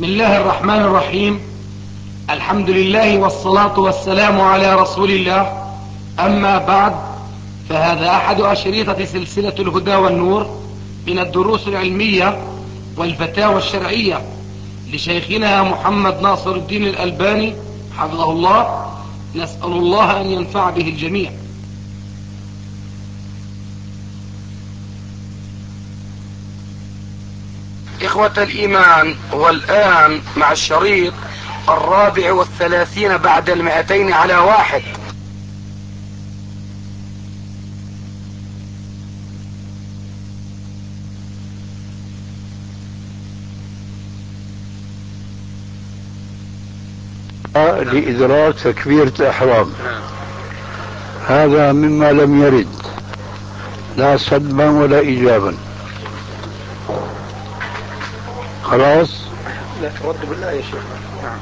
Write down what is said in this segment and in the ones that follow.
بسم الله الرحمن الرحيم. الحمد لله والصلاة والسلام على رسول الله. أما بعد، فهذا أحد أشريطة سلسلة الهدى والنور من الدروس العلمية والفتاوى الشرعية لشيخنا محمد ناصر الدين الألباني حفظه الله. نسأل الله أن ينفع به الجميع. إخوة الإيمان، والآن مع الشريط 34 بعد 200 على 1. لإدراك تكبيرة الإحرام، هذا مما لم يرد لا سلبا ولا إيجابا. خلاص؟ لا رد بالله يا شيخ. نعم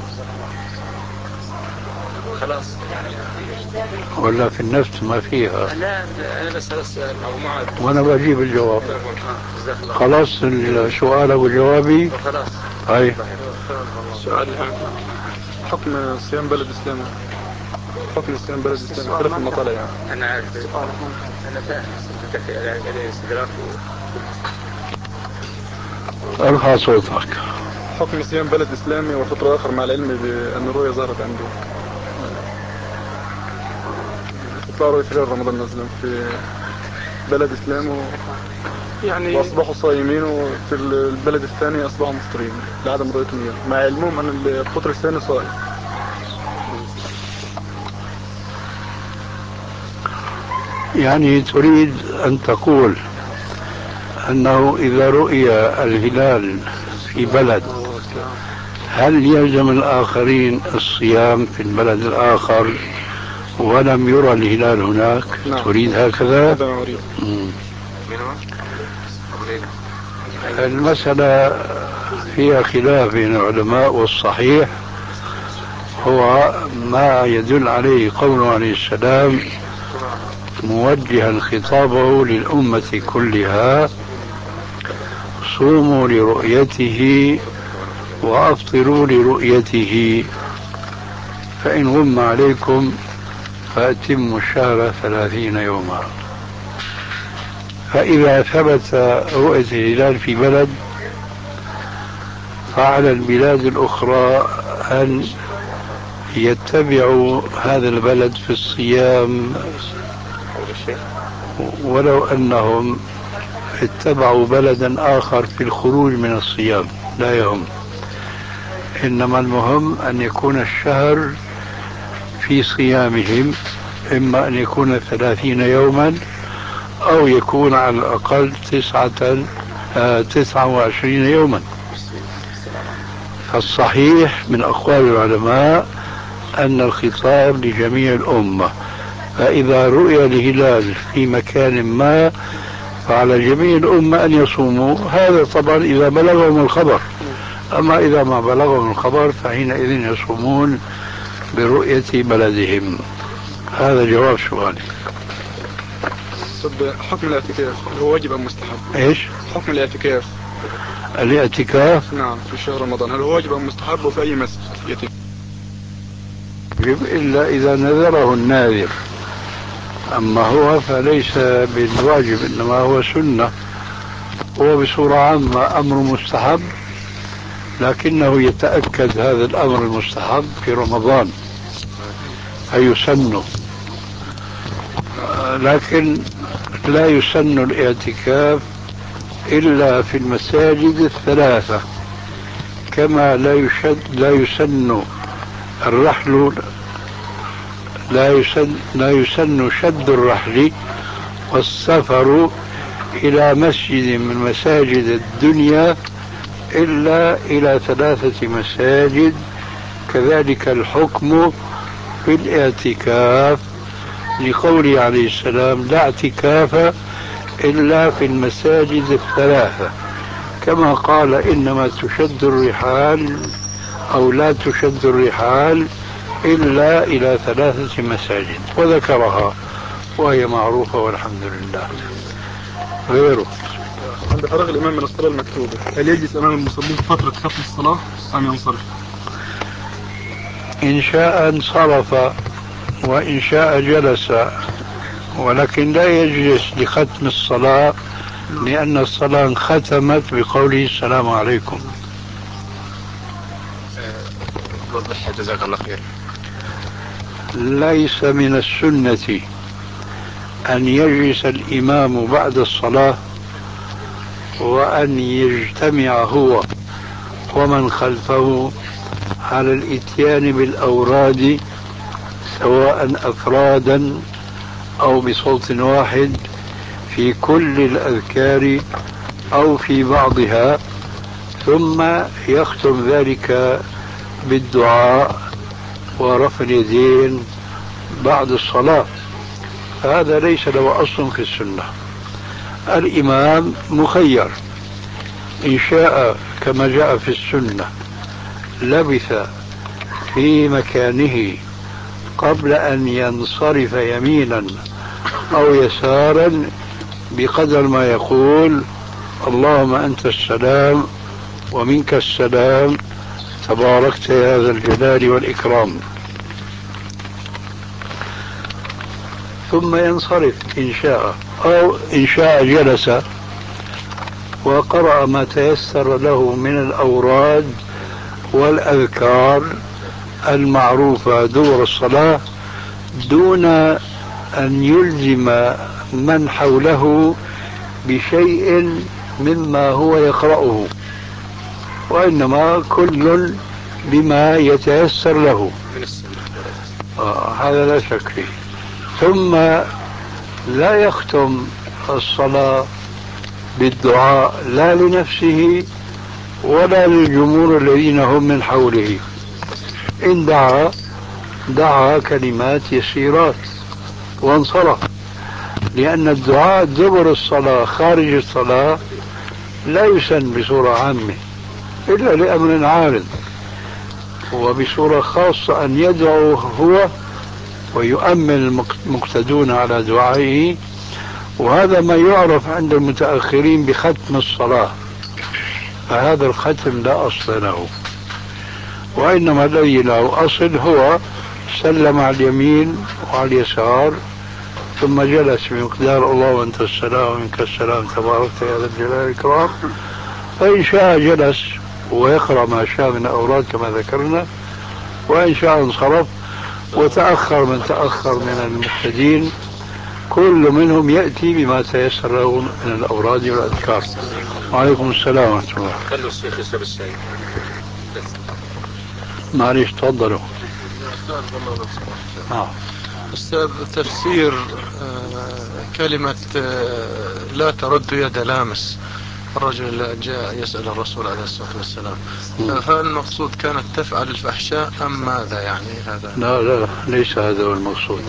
خلاص. ولا في النفس ما فيها؟ لا أنا بس أسأل أو معك وأنا بجيب الجواب. خلاص السؤال وجوابي. خلاص. هاي سؤال حكم صيام بلد إسلامي. حكم صيام بلد إسلامي خلاف المطالع يعني. أنا عارف. أنا فاهم. ارفع صوتك. حكم صيام بلد إسلامي وفطر آخر مع العلم بأن الرؤية ظهرت عنده. تطلع رؤية خلال رمضان مثلا في بلد إسلامي يعني وأصبحوا صايمين، وفي البلد الثاني أصبحوا مفطرين لعدم رؤيتهم إياه، مع علمهم أن الفطر الثاني صائم. يعني تريد أن تقول أنه إذا رؤي الهلال في بلد هل يلزم الآخرين الصيام في البلد الآخر ولم يرى الهلال هناك؟ نعم. تريد هكذا؟ هذا ما أريد. المسألة فيها خلاف بين العلماء، والصحيح هو ما يدل عليه قوله عليه السلام موجها خطابه للأمة كلها: صوموا لرؤيته وأفطروا لرؤيته، فإن غم عليكم فأتموا الشهر 30 يوما. فإذا ثبت رؤية الهلال في بلد فعلى البلاد الأخرى أن يتبعوا هذا البلد في الصيام، ولو أنهم اتبعوا بلدا آخر في الخروج من الصيام لا يهم. إنما المهم أن يكون الشهر في صيامهم، إما أن يكون 30 يوما أو يكون على الأقل 29 يوما. فالصحيح من أقوال العلماء أن الخطاب لجميع الأمة، فإذا رؤي الهلال في مكان ما فعلى جميع الأمة أن يصوموا. هذا طبعا إذا بلغهم الخبر، أما إذا ما بلغهم الخبر فحينئذ يصومون برؤية بلدهم. هذا جواب سؤالي. حكم الاعتكاف هو واجب أم مستحب؟ إيش؟ حكم الاعتكاف. الاعتكاف نعم في شهر رمضان هل هو واجب أم مستحب وفي أي مسجد يتم؟ إلا إذا نذره الناذر، أما هو فليس بالواجب، إنما هو سنة. هو بصورة عامة أمر مستحب، لكنه يتأكد هذا الأمر المستحب في رمضان فيسن، لكن لا يسن الاعتكاف إلا في المساجد الثلاثة، كما لا يسن الرحل، لا يسن شد الرحل والسفر إلى مسجد من مساجد الدنيا إلا إلى 3 مساجد. كذلك الحكم في الاعتكاف، لقوله عليه السلام: لا اعتكاف إلا في المساجد الثلاثة، كما قال: إنما تشد الرحال أو لا تشد الرحال إلا إلى 3 مساجد، وذكرها وهي معروفة والحمد لله. غيره عند فراغ الإمام من الصلاة المكتوبة هل يجلس أمام المصلين فترة ختم الصلاة أم ينصرف؟ إن شاء انصرف وإن شاء جلس، ولكن لا يجلس لختم الصلاة لأن الصلاة ختمت بقوله السلام عليكم. وضح جزاك الله خير. ليس من السنة أن يجلس الإمام بعد الصلاة وأن يجتمع هو ومن خلفه على الإتيان بالأوراد سواء أفرادا أو بصوت واحد في كل الأذكار أو في بعضها، ثم يختم ذلك بالدعاء ورفع اليدين بعد الصلاة. هذا ليس له أصل في السنة. الإمام مخير، إن شاء كما جاء في السنة لبث في مكانه قبل أن ينصرف يمينا أو يسارا بقدر ما يقول اللهم أنت السلام ومنك السلام تباركت يا ذا الجلال والإكرام، ثم ينصرف إن شاء، أو إن شاء جلس وقرأ ما تيسر له من الأوراد والأذكار المعروفة دور الصلاة دون أن يلزم من حوله بشيء مما هو يقرأه، وإنما كل بما يتيسر له من السنة. هذا لا شك فيه. ثم لا يختم الصلاة بالدعاء لا لنفسه ولا للجمهور الذين هم من حوله. إن دعا كلمات يسيرات وانصرف، لأن الدعاء دبر الصلاة خارج الصلاة لا يسن بصورة عامة إلا لأمر عارض، وبصورة خاصة أن يدعو هو ويؤمن المقتدون على دعائه، وهذا ما يعرف عند المتأخرين بختم الصلاة. فهذا الختم لا أصل له، وإنما الذي له أصل هو سلم على اليمين وعلى اليسار ثم جلس بمقدار الله وأنت السلام ومنك السلام تباركت يا ذا الجلال والإكرام، فإن شاء جلس ويقرأ ما شاء من أوراد كما ذكرنا، وإن شاء انصرف. وتأخر من تأخر من المقتدين كل منهم يأتي بما تيسر له من الأوراد والأذكار. وعليكم السلام ورحمة الله. خلوا الشيخ يشرب الشاي. معليش تفضلوا. أستاذ، تفسير كلمة لا ترد يد لامس، الرجل جاء يسأل الرسول عليه الصلاة والسلام، هل المقصود كانت تفعل الفحشاء أم ماذا يعني هذا؟ لا ليس هذا هو المقصود،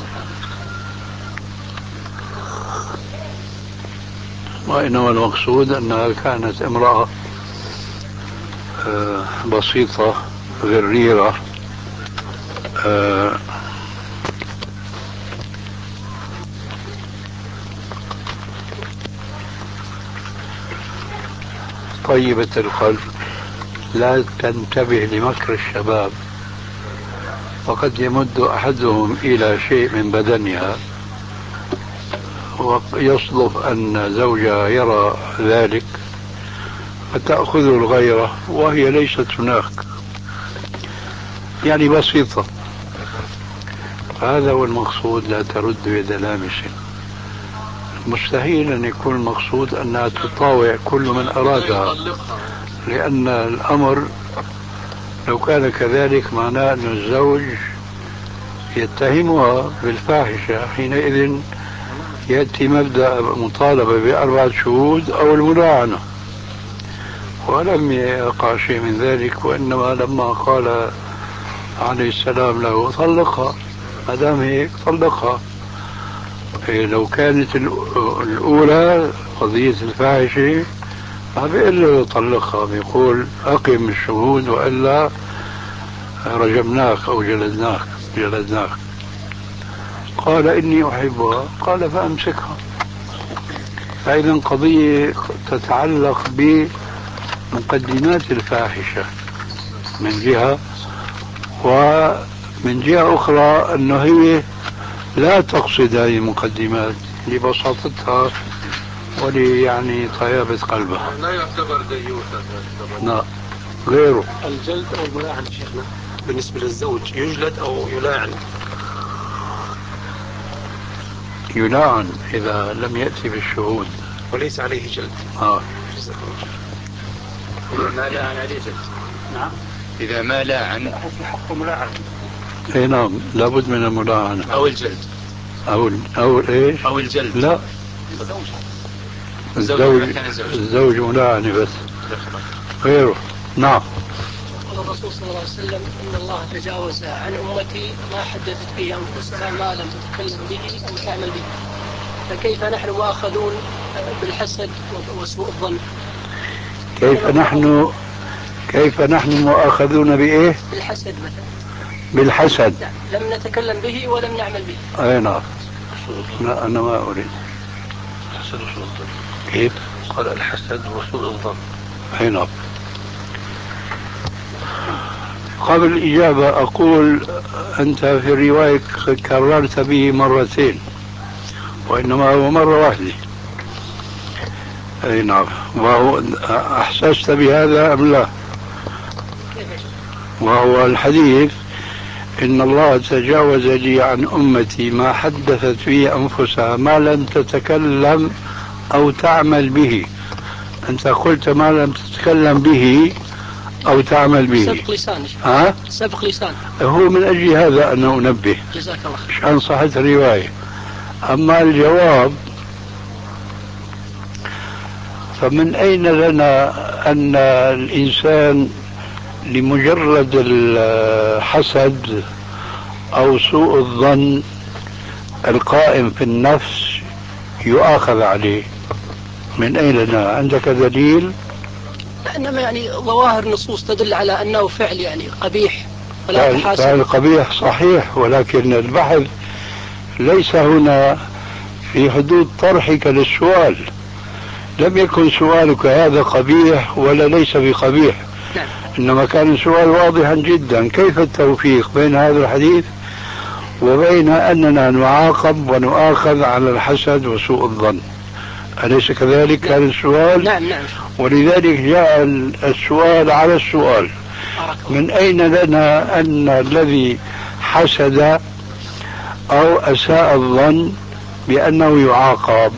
وإنما المقصود أنها كانت امرأة بسيطة غريرة طيبة القلب لا تنتبه لمكر الشباب، وقد يمد أحدهم إلى شيء من بدنها ويصدف أن زوجها يرى ذلك فتأخذ الغيرة وهي ليست هناك، يعني بسيطة. هذا هو المقصود، لا ترد يد لامس. مستحيل أن يكون المقصود أنها تطاوع كل من أرادها، لأن الأمر لو كان كذلك معناه أن الزوج يتهمها بالفاحشة، حينئذ يأتي مبدأ مطالبة ب4 شهود أو الملاعنة، ولم يقع شيء من ذلك. وإنما لما قال عليه السلام له طلقها، ما دام هيك طلقها. لو كانت الأولى قضية الفاحشة ما بيقول له طلقها، بيقول أقم الشهود وإلا رجمناك أو جلدناك. قال إني أحبها، قال فأمسكها. فإذا قضية تتعلق بمقدمات الفاحشة من جهة، ومن جهة أخرى أنه هي لا تقصد هذه المقدمات لبساطتها يعني طيابة قلبها. لا يعتبر ديوث. لا غيره. الجلد أو الملاعنة شيخنا بالنسبة للزوج يجلد أو يلاعن؟ يلاعن إذا لم يأتي بالشهود وليس عليه جلد. إذا ما لاعن عليه جلد. نعم. إذا ما لاعن حق ملاعن. اي نعم، لابد من الملاعنة أو الجلد أو إيش؟ أو الجلد. لا، الزوج ملاعنة بس غيره. نعم. قال الرسول صلى الله عليه وسلم إن الله تجاوز عن أمتي ما حدثت به أنفسها ما لم تتكلم به أو تعمل به، فكيف نحن مؤاخذون بالحسد وسوء الظن؟ كيف نحن مؤاخذون بإيه؟ بالحسد مثلا. بالحسد. لم نتكلم به ولم نعمل به. أي نعم. لا أنا ما أريد. الحسد وسوء الظن. كيف؟ قال الحسد وسوء الظن. أي نعم. قبل الإجابة أقول أنت في الرواية كررت به مرتين وإنما هو مرة واحدة. أي نعم. وهو أحسست بهذا أم لا؟ وهو الحديث إن الله تجاوز لي عن أمتي ما حدثت به أنفسها ما لم تتكلم أو تعمل به. أنت قلت ما لم تتكلم به أو تعمل به. سبق لسان. سبق لسان. هو من أجل هذا أنا أنبه. جزاك الله خير. عشان صحة الرواية. أما الجواب فمن أين لنا أن الإنسان لمجرد الحسد أو سوء الظن القائم في النفس يؤاخذ عليه؟ من أين لنا؟ عندك دليل؟ إنما يعني ظواهر نصوص تدل على أنه فعل يعني قبيح ولا تحاسب. فعل قبيح صحيح، ولكن البحث ليس هنا في حدود طرحك للسؤال. لم يكن سؤالك هذا قبيح ولا ليس بقبيح. نعم. إنما كان السؤال واضحا جدا: كيف التوفيق بين هذا الحديث وبين أننا نعاقب ونؤاخذ على الحسد وسوء الظن؟ أليس كذلك؟ كان السؤال. نعم. ولذلك جاء السؤال على السؤال: من أين لنا أن الذي حسد أو أساء الظن بأنه يعاقب؟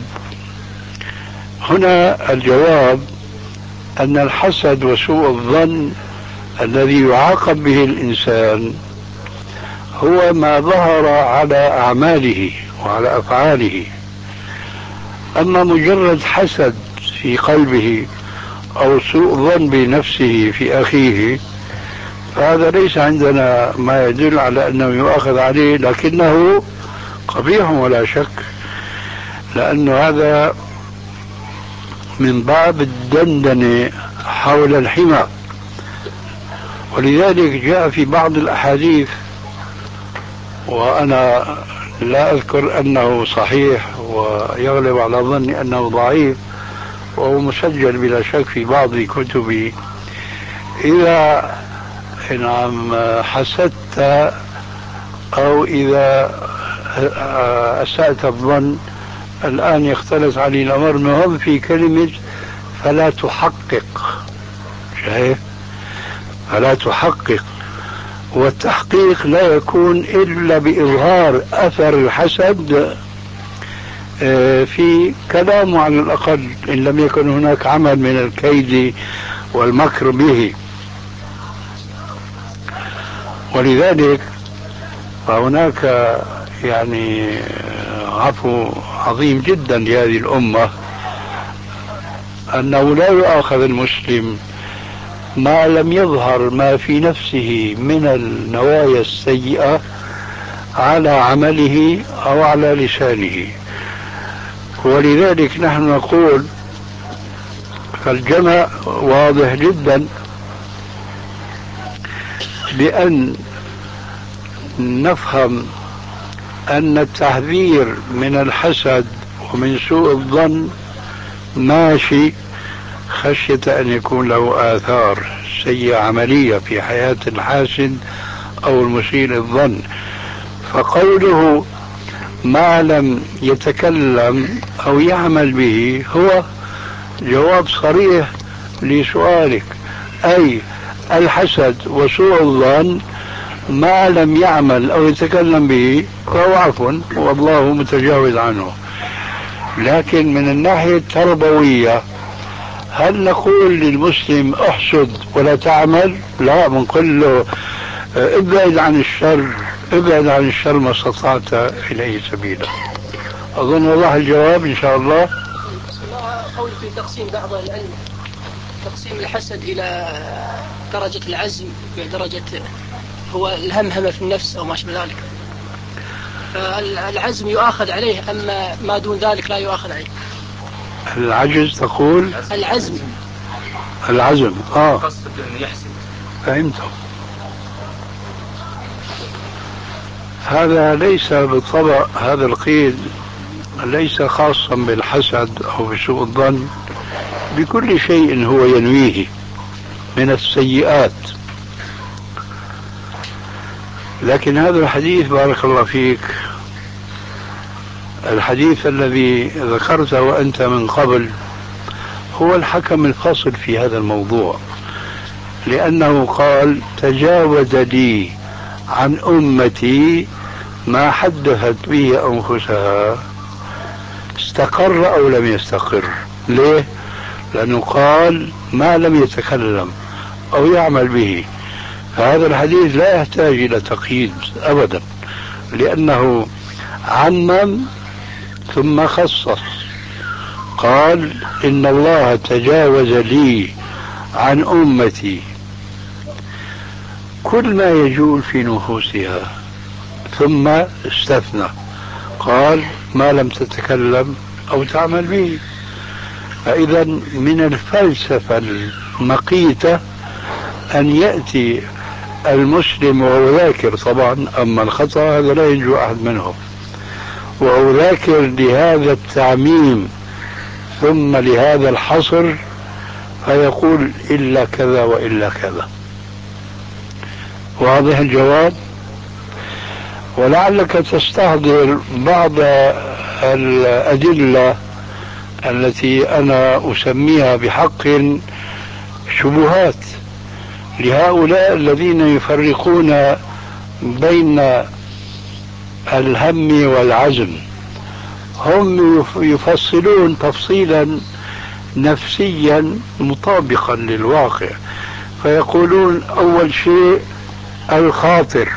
هنا الجواب أن الحسد وسوء الظن الذي يعاقب به الإنسان هو ما ظهر على أعماله وعلى أفعاله. أما مجرد حسد في قلبه أو سوء ظن بنفسه في أخيه فهذا ليس عندنا ما يدل على أنه يؤاخذ عليه، لكنه قبيح ولا شك، لأن هذا من باب الدندنة حول الحمى. ولذلك جاء في بعض الأحاديث، وأنا لا أذكر أنه صحيح ويغلب على ظني أنه ضعيف، وهو مسجل بلا شك في بعض كتبي: إذا حسدت أو إذا أسأت الظن. الآن يختلط علي الأمر مهم في كلمة فلا تحقق. شايف؟ فلا تحقق، والتحقيق لا يكون إلا بإظهار أثر الحسد في كلامه على الأقل، إن لم يكن هناك عمل من الكيد والمكر به. ولذلك فهناك يعني عفو عظيم جدا لهذه الأمة أنه لا يؤاخذ المسلم ما لم يظهر ما في نفسه من النوايا السيئة على عمله أو على لسانه. ولذلك نحن نقول فالجمع واضح جدا بأن نفهم أن التحذير من الحسد ومن سوء الظن ماشي خشية أن يكون له آثار سيئة عملية في حياة الحاسد أو المسيء الظن. فقوله ما لم يتكلم أو يعمل به هو جواب صريح لسؤالك، أي الحسد وسوء الظن ما لم يعمل أو يتكلم به فهو عفو والله متجاوز عنه. لكن من الناحية التربوية هل نقول للمسلم احسد ولا تعمل؟ لا، بنقول له ابعد عن الشر، ابعد عن الشر ما استطعت إليه سبيلا. أظن وضح الجواب إن شاء الله. قول في تقسيم بعض العلم، تقسيم الحسد إلى درجة العزم بدرجة هو الهمهمة في النفس أو ما شابه ذلك، فالعزم يؤاخذ عليه أما ما دون ذلك لا يؤاخذ عليه. العجز تقول؟ العزم قصد أن يحسد. فهمته. هذا ليس بالطبع، هذا القيد ليس خاصا بالحسد أو بسوء الظن، بكل شيء هو ينويه من السيئات. لكن هذا الحديث بارك الله فيك، الحديث الذي ذكرته أنت من قبل هو الحكم الفصل في هذا الموضوع، لأنه قال تجاوز لي عن أمتي ما حدثت به أنفسها. استقر أو لم يستقر؟ ليه؟ لأنه قال ما لم يتكلم أو يعمل به. فهذا الحديث لا يحتاج إلى تقييد أبدا، لأنه عمم ثم خصص. قال إن الله تجاوز لي عن أمتي كل ما يجول في نفوسها، ثم استثنى قال ما لم تتكلم أو تعمل به. فإذا من الفلسفة المقيتة أن يأتي المسلم وهو ذاكر، طبعا أما الخطأ هذا لا ينجو أحد منهم، وهو ذاكر لهذا التعميم ثم لهذا الحصر، فيقول إلا كذا وإلا كذا. واضح الجواب؟ ولعلك تستحضر بعض الأدلة التي أنا أسميها بحق شبهات لهؤلاء الذين يفرقون بين الهم والعزم. هم يفصلون تفصيلا نفسيا مطابقا للواقع، فيقولون أول شيء الخاطر،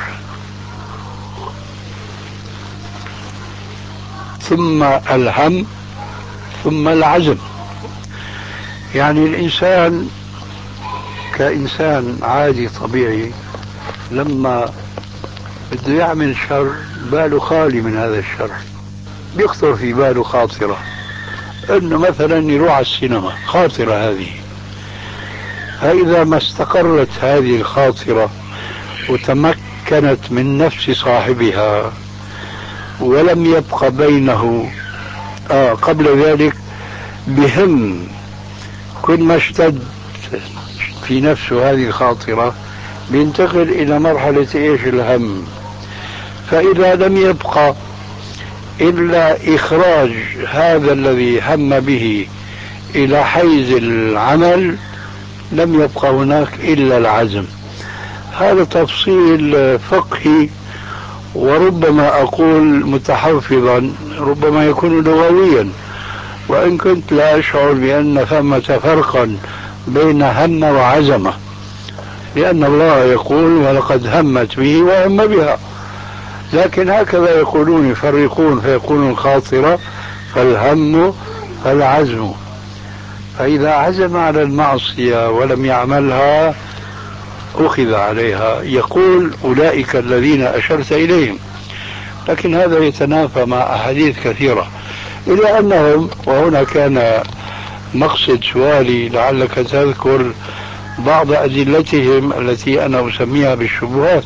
ثم الهم، ثم العزم. يعني الإنسان كإنسان عادي طبيعي لما بده يعمل شر باله خالي من هذا الشر، بيخطر في باله خاطرة انه مثلا يروح على السينما، خاطرة هذه. فإذا ما استقرت هذه الخاطرة وتمكنت من نفس صاحبها ولم يبق بينه قبل ذلك بهم، كل ما اشتد في نفسه هذه الخاطرة بينتقل إلى مرحلة إيش؟ الهم. فإذا لم يبقى إلا إخراج هذا الذي هم به إلى حيز العمل، لم يبقى هناك إلا العزم. هذا تفصيل فقهي، وربما أقول متحفظا، ربما يكون لغويا، وإن كنت لا أشعر بأن ثمة فرقا بين هم وعزمة، لأن الله يقول ولقد همت به وهم بها. لكن هكذا يقولون، يفرقون فيقولون الخاطرة فالهم فالعزم. فإذا عزم على المعصية ولم يعملها أخذ عليها. يقول أولئك الذين أشرت إليهم، لكن هذا يتنافى مع أحاديث كثيرة، إلى أنهم، وهنا كان مقصد سؤالي، لعلك تذكر بعض أدلتهم التي أنا أسميها بالشبهات.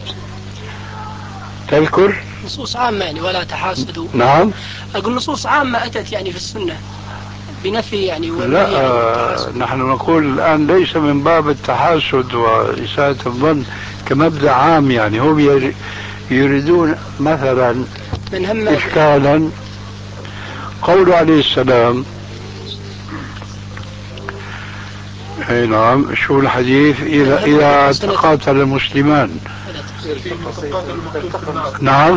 تذكر نصوص عامة يعني ولا تحاسدوا. نعم، أقول نصوص عامة أتت يعني في السنة بنفي يعني لا نحن نقول الآن ليس من باب التحاسد وإساءة الظن كمبدأ عام، يعني هم يريدون مثلا من هم إشكالا قول عليه السلام. اي نعم، شو الحديث؟ إذا تقاتل المسلمان. نعم،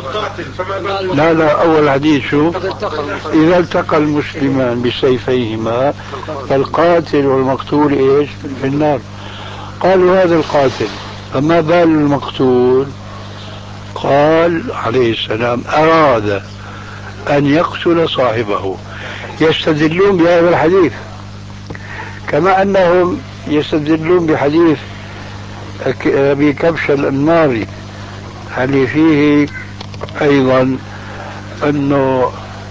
لا أول حديث شو؟ إذا التقى المسلمان بسيفيهما فالقاتل والمقتول إيش؟ في النار. قالوا هذا القاتل، فما بال المقتول؟ قال عليه السلام أراد أن يقتل صاحبه. يستدلون بهذا الحديث كما أنهم يستدلون بحديث أبي كبش الأنماري اللي فيه أيضا أنه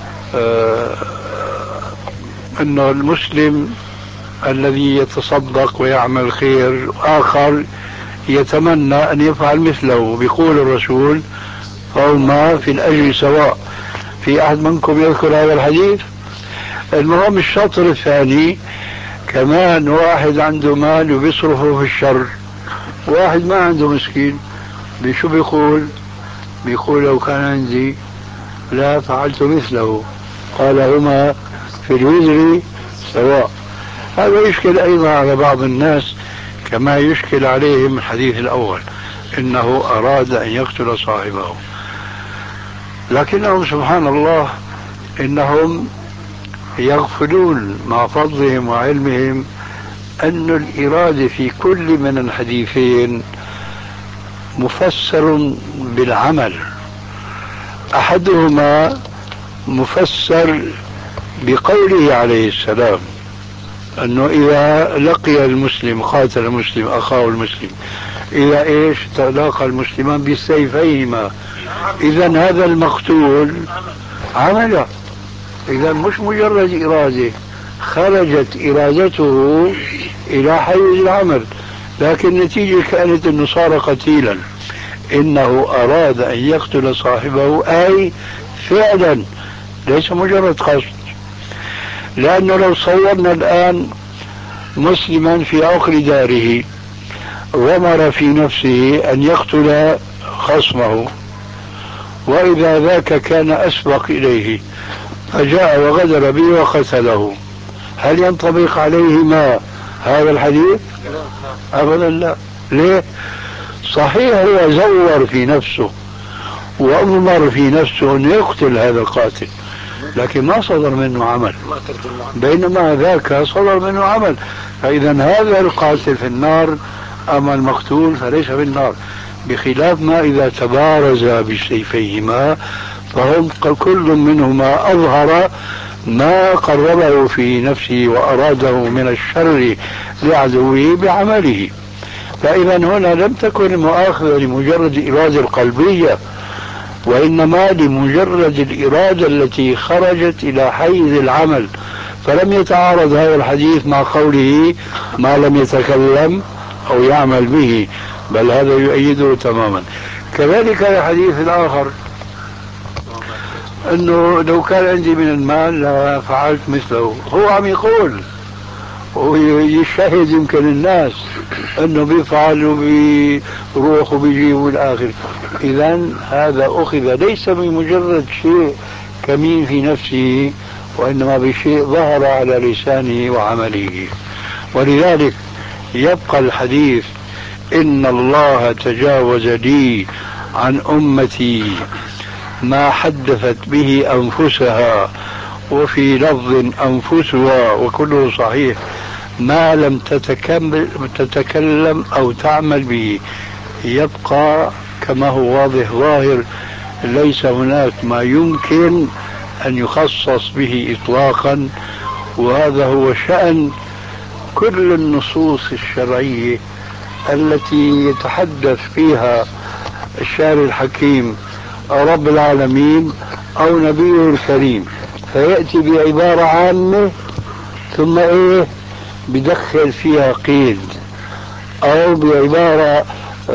المسلم الذي يتصدق ويعمل خير آخر يتمنى أن يفعل مثله، بيقول الرسول فهما في الأجر سواء. في أحد منكم يذكر هذا الحديث؟ المهم الشطر الثاني كمان واحد عنده مال وبيصرفه في الشر، واحد ما عنده مسكين، بشو بيقول لو كان عندي لا فعلت مثله. قال هما في الوزر سواء. هذا يشكل أيضا على بعض الناس كما يشكل عليهم الحديث الأول إنه أراد أن يقتل صاحبه، لكنهم سبحان الله إنهم يغفلون مع فضلهم وعلمهم أن الإرادة في كل من الحديثين مفسر بالعمل. أحدهما مفسر بقوله عليه السلام أنه إذا لقي المسلم قاتل المسلم أخاه المسلم، إذا إيش تلاقى المسلمان بسيفيهما، إذا هذا المقتول عمله، إذا مش مجرد إرادة، خرجت إرادته إلى حيز العمل، لكن النتيجة كانت أنه صار قتيلا. إنه أراد أن يقتل صاحبه أي فعلا ليس مجرد قصد. لأنه لو صورنا الآن مسلما في عقر داره غمر في نفسه أن يقتل خصمه، وإذا ذاك كان أسبق إليه فجاء وغدر به وقتله، هل ينطبق عليهما هذا الحديث؟ أبدا لا. ليه؟ صحيح هو زور في نفسه وأضمر في نفسه أن يقتل هذا القاتل، لكن ما صدر منه عمل، بينما ذاك صدر منه عمل. فإذا هذا القاتل في النار، أما المقتول فليس في النار، بخلاف ما إذا تبارز بسيفيهما فهم كل منهما أظهر ما قربه في نفسه وأراده من الشر لعدوه بعمله. فإذا هنا لم تكن المؤاخذة لمجرد الإرادة القلبية، وإنما لمجرد الإرادة التي خرجت إلى حيز العمل، فلم يتعارض هذا الحديث مع قوله ما لم يتكلم أو يعمل به، بل هذا يؤيده تماما. كذلك الحديث الآخر أنه لو كان عندي من المال لفعلت مثله، هو عم يقول ويشهد يمكن الناس أنه بيفعل وبيروح وبيجي والآخر. إذن هذا أخذ ليس بمجرد شيء كمين في نفسه، وإنما بشيء ظهر على لسانه وعمله. ولذلك يبقى الحديث إن الله تجاوز لي عن أمتي ما حدثت به أنفسها، وفي لفظ أنفسها، وكله صحيح، ما لم تتكلم أو تعمل به. يبقى كما هو واضح ظاهر، ليس هناك ما يمكن أن يخصص به إطلاقا، وهذا هو شأن كل النصوص الشرعية التي يتحدث فيها الشاعر الحكيم أو رب العالمين أو نبيه الكريم، فيأتي بعبارة عامة ثم بدخل فيها قيد، أو بعبارة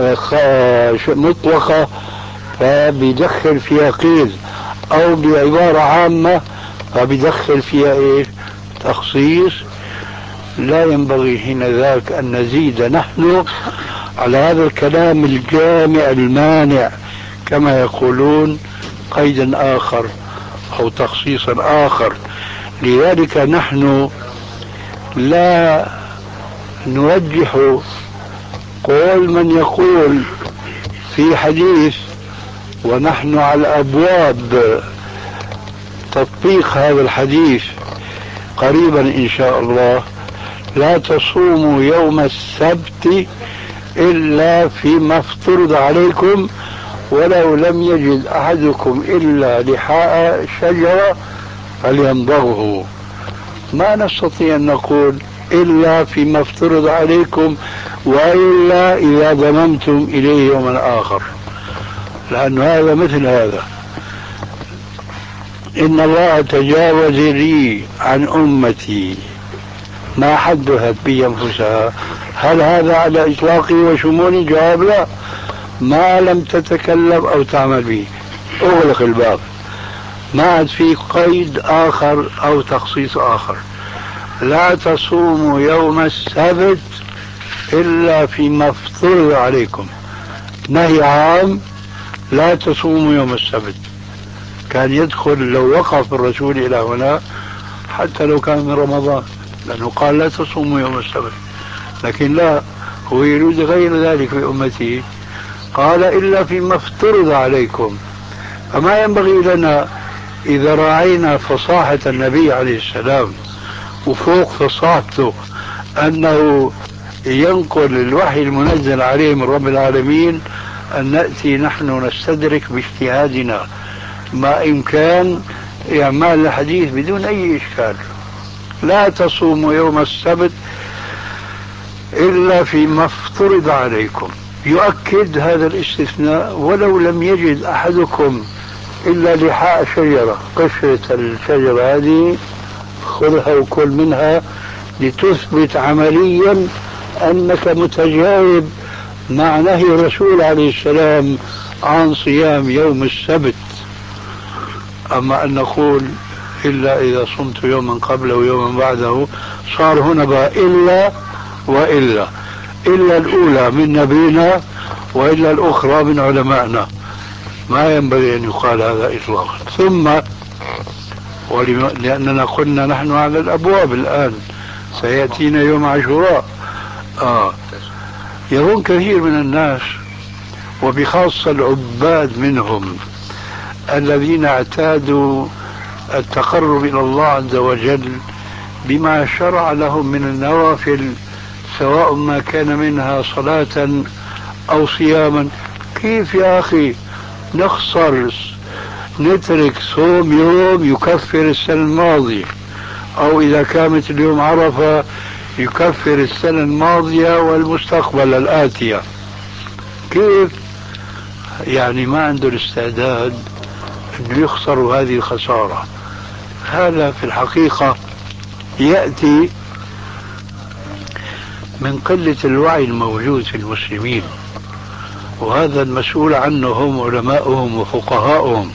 مطلقة فبيدخل فيها قيد، أو بعبارة عامة فبيدخل فيها تخصيص لا ينبغي حين ذاك أن نزيد نحن على هذا الكلام الجامع المانع كما يقولون قيدا آخر أو تخصيصا آخر. لذلك نحن لا نرجح قول من يقول في حديث ونحن على أبواب تطبيق هذا الحديث قريبا إن شاء الله: لا تصوموا يوم السبت إلا فيما افترض عليكم ولو لم يجد أحدكم إلا لحاء شجرة فليمضغه. ما نستطيع أن نقول إلا فيما افترض عليكم وإلا إذا ضممتم إليه يوما آخر، لأن هذا مثل هذا. إن الله تجاوز لي عن أمتي ما حدثت به أنفسها. هل هذا على إطلاقه وشموله؟ جواب لا، ما لم تتكلم أو تعمل به. أغلق الباب، ما عاد في قيد آخر أو تخصيص آخر. لا تصوموا يوم السبت إلا فيما افترض عليكم، نهي عام لا تصوموا يوم السبت. كان يدخل لو وقف الرسول إلى هنا حتى لو كان من رمضان، لأنه قال لا تصوموا يوم السبت، لكن لا، هو يريد غير ذلك في أمته، قال إلا فيما افترض عليكم. فما ينبغي لنا إذا راعينا فصاحة النبي عليه السلام وفوق فصاحته أنه ينقل الوحي المنزل عليه من رب العالمين أن نأتي نحن نستدرك باجتهادنا ما إمكان إعمال الحديث بدون أي إشكال. لا تصوموا يوم السبت إلا فيما افترض عليكم، يؤكد هذا الاستثناء ولو لم يجد أحدكم إلا لحاء شجرة، قشرة الشجرة هذه خذها وكل منها لتثبت عمليا أنك متجاوب مع نهي الرسول عليه السلام عن صيام يوم السبت. أما أن نقول إلا إذا صمت يوما قبله ويوما بعده، صار هنا بقى إلا وإلا، إلا الأولى من نبينا وإلا الأخرى من علمائنا. ما ينبغي أن يقال هذا إطلاقا. ثم لأننا قلنا نحن على الأبواب الآن، سيأتينا يوم عاشوراء. يظن كثير من الناس وبخاصة العباد منهم الذين اعتادوا التقرب إلى الله عز وجل بما شرع لهم من النوافل، سواء ما كان منها صلاة أو صياما. كيف يا أخي نخسر نترك صوم يوم يكفر السنة الماضية، أو إذا كانت اليوم عرفة يكفر السنة الماضية والمستقبل الآتية؟ كيف يعني ما عنده الاستعداد أن يخسر هذه الخسارة؟ هذا في الحقيقة يأتي من قلة الوعي الموجود في المسلمين، وهذا المسؤول عنه هم علماؤهم وفقهاؤهم.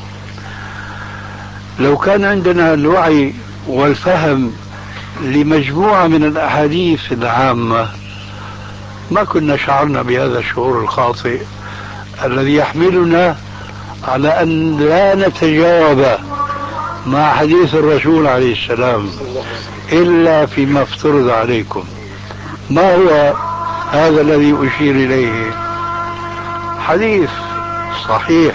لو كان عندنا الوعي والفهم لمجموعة من الأحاديث العامة ما كنا شعرنا بهذا الشعور الخاطئ الذي يحملنا على أن لا نتجاوب مع حديث الرسول عليه السلام إلا فيما افترض عليكم. ما هو هذا الذي أشير إليه؟ حديث صحيح: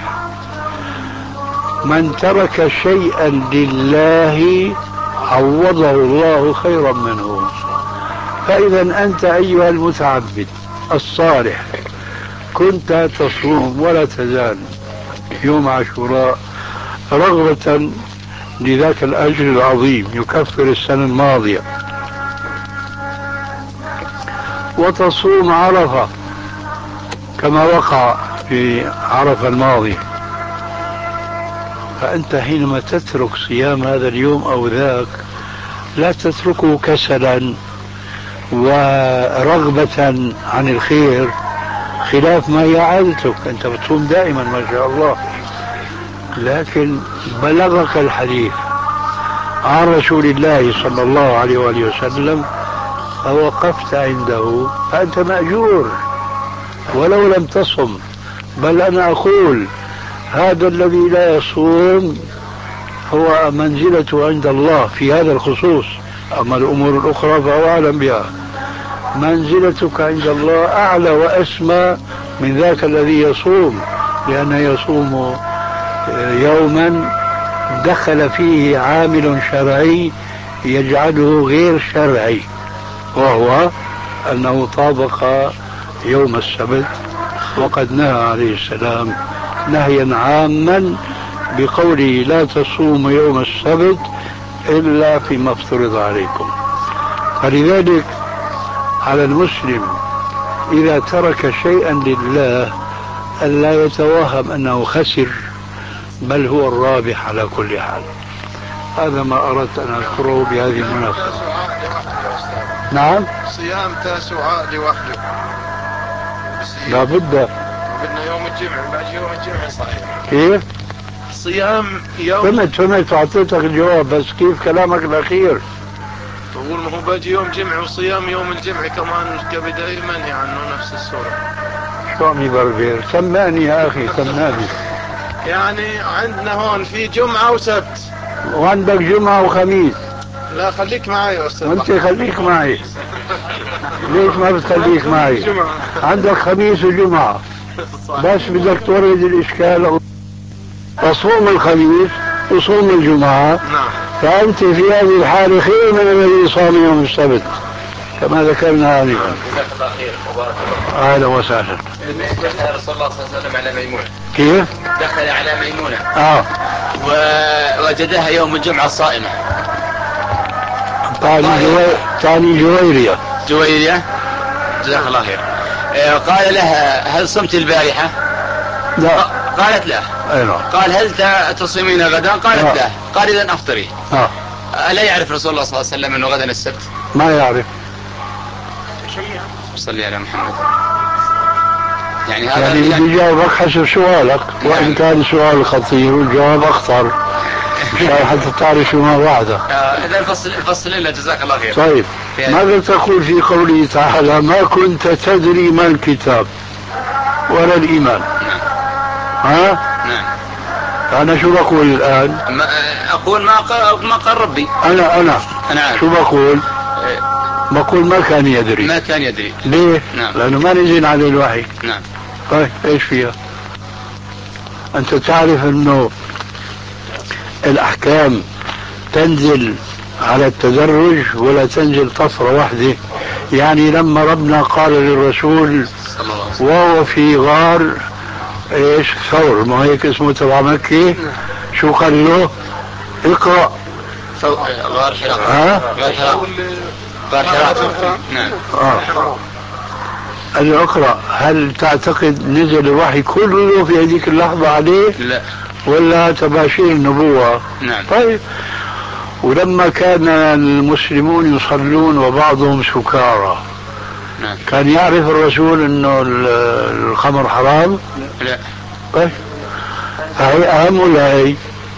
من ترك شيئا لله عوضه الله خيرا منه. فإذا أنت أيها المتعبد الصالح كنت تصوم ولا تزال يوم عاشوراء رغبة لذاك الأجر العظيم يكفر السنة الماضية، وتصوم عرفة كما وقع في عرفة الماضي، فأنت حينما تترك صيام هذا اليوم أو ذاك لا تتركه كسلا ورغبة عن الخير خلاف ما هي عادتك، أنت بتصوم دائما ما شاء الله، لكن بلغك الحديث عن رسول الله صلى الله عليه وآله وسلم فوقفت عنده فأنت مأجور ولو لم تصم. بل أنا أقول هذا الذي لا يصوم هو منزلته عند الله في هذا الخصوص، أما الأمور الأخرى فهو أعلم بها. منزلتك عند الله أعلى وأسمى من ذاك الذي يصوم، لأنه يصوم يوما دخل فيه عامل شرعي يجعله غير شرعي، وهو أنه طابق يوم السبت، وقد نهى عليه السلام نهيا عاما بقوله لا تصوموا يوم السبت إلا فيما افترض عليكم. فلذلك على المسلم إذا ترك شيئا لله ألا يتوهم أنه خسر، بل هو الرابح على كل حال. هذا ما أردت أن أذكره بهذه المناسبة. نعم، صيام تاسوعاء لوحده لا بد بدنا يوم الجمعة، بعد يوم الجمعة صحيح. كيف؟ صيام يوم فهمت أعطيتك الجواب، بس كيف كلامك الأخير؟ تقول ما هو باجي يوم جمعة وصيام يوم الجمعة كمان كبداية منهي عنه نفس الصورة. شو عم يبربر؟ سمعني يا أخي سمعني. يعني عندنا هون في جمعة وسبت وعندك جمعة وخميس. لا خليك معي يا أستاذ. وانت خليك معي. ليش ما بتخليك معي؟ عندك خميس وجمعة، بس بدك تورد الإشكال. فصوم الخميس وصوم الجمعة. نعم. فأنت في هذه الحالة خير من الذي صام يوم السبت كما ذكرنا آنفا. جزاك الله خير وبارك الله. أهلا وسهلا. دخل رسول الله صلى الله عليه وسلم على ميمونة. كيف؟ دخل على ميمونة ووجدها يوم الجمعة صائمة. تاني جويرية. جزاك الله خير. قال لها هل صمت البارحة؟ لا. قالت لا. قال هل تصومين غدا؟ قالت لا. قال إذن أفطري. ألا يعرف رسول الله صلى الله عليه وسلم أنه غدا السبت؟ ما يعرف. صلي على محمد. يعني هذا يعني بيجاوبك حسب سؤالك، وإن كان سؤال خطير والجواب أخطر مشان حتى تعرف ما بعده. إذا فصل لنا جزاك الله خير. طيب ماذا تقول في قوله تعالى ما كنت تدري ما الكتاب ولا الإيمان؟ ها؟ نعم. أنا شو بقول الآن؟ أقول ما قال ربي. أنا شو بقول؟ بقول ما كان يدري. ليه؟ نعم. لأنه ما نزل عليه الوحي. نعم. طيب ايش فيها؟ أنت تعرف أنه الأحكام تنزل على التدرج ولا تنزل طفرة واحدة. يعني لما ربنا قال للرسول وهو في غار ايش ثور، ما هيك اسمه تبع مكة، شو قال له؟ اقرأ. غار حراء. غار حراء. نعم. قال له اقرأ. هل تعتقد نزل الوحي كله في هذيك اللحظة عليه؟ لا. ولا تباشير النبوة؟ نعم. طيب ولما كان المسلمون يصلون وبعضهم سكارى، نعم. كان يعرف الرسول انه الخمر حرام؟ لا. طيب هي اهم ولا هي؟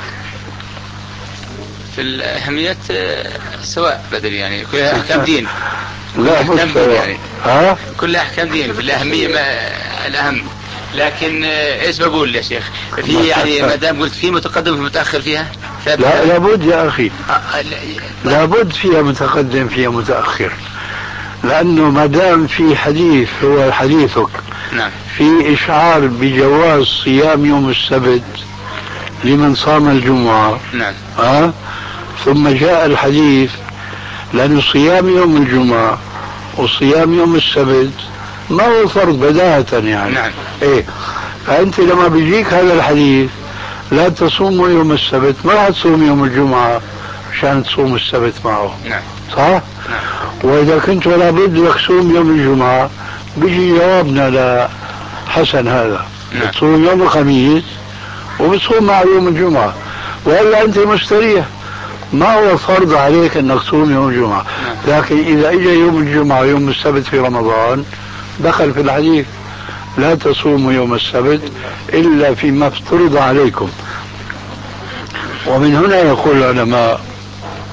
في الأهمية سواء بدل يعني كلها أحكام دين. لا مش يعني. كلها أحكام دين في الأهمية الأهم. لكن ايش بقول يا شيخ؟ في يعني ما دام قلت في متقدم وفي متاخر فيها؟ لا لابد يا اخي. لابد فيها متقدم فيها متاخر، لانه ما دام في حديث هو حديثك. نعم. في اشعار بجواز صيام يوم السبت لمن صام الجمعة. نعم. ثم جاء الحديث لأن صيام يوم الجمعة وصيام يوم السبت ما هو فرض بداهة يعني. نعم. إيه، فأنت لما بيجيك هذا الحديث لا تصوموا يوم السبت، ما راح تصوم يوم الجمعة عشان تصوم السبت معه. نعم. صح؟ نعم. وإذا كنت ولا بد لك تصوم يوم الجمعة بيجي جوابنا لحسن هذا. نعم. تصوم يوم الخميس وبتصوم مع يوم الجمعة، وإلا أنت مستريح، ما هو فرض عليك أنك تصوم يوم الجمعة. لكن إذا إجا يوم الجمعة يوم السبت في رمضان دخل في الحديث لا تصوموا يوم السبت إلا فيما افترض عليكم. ومن هنا يقول العلماء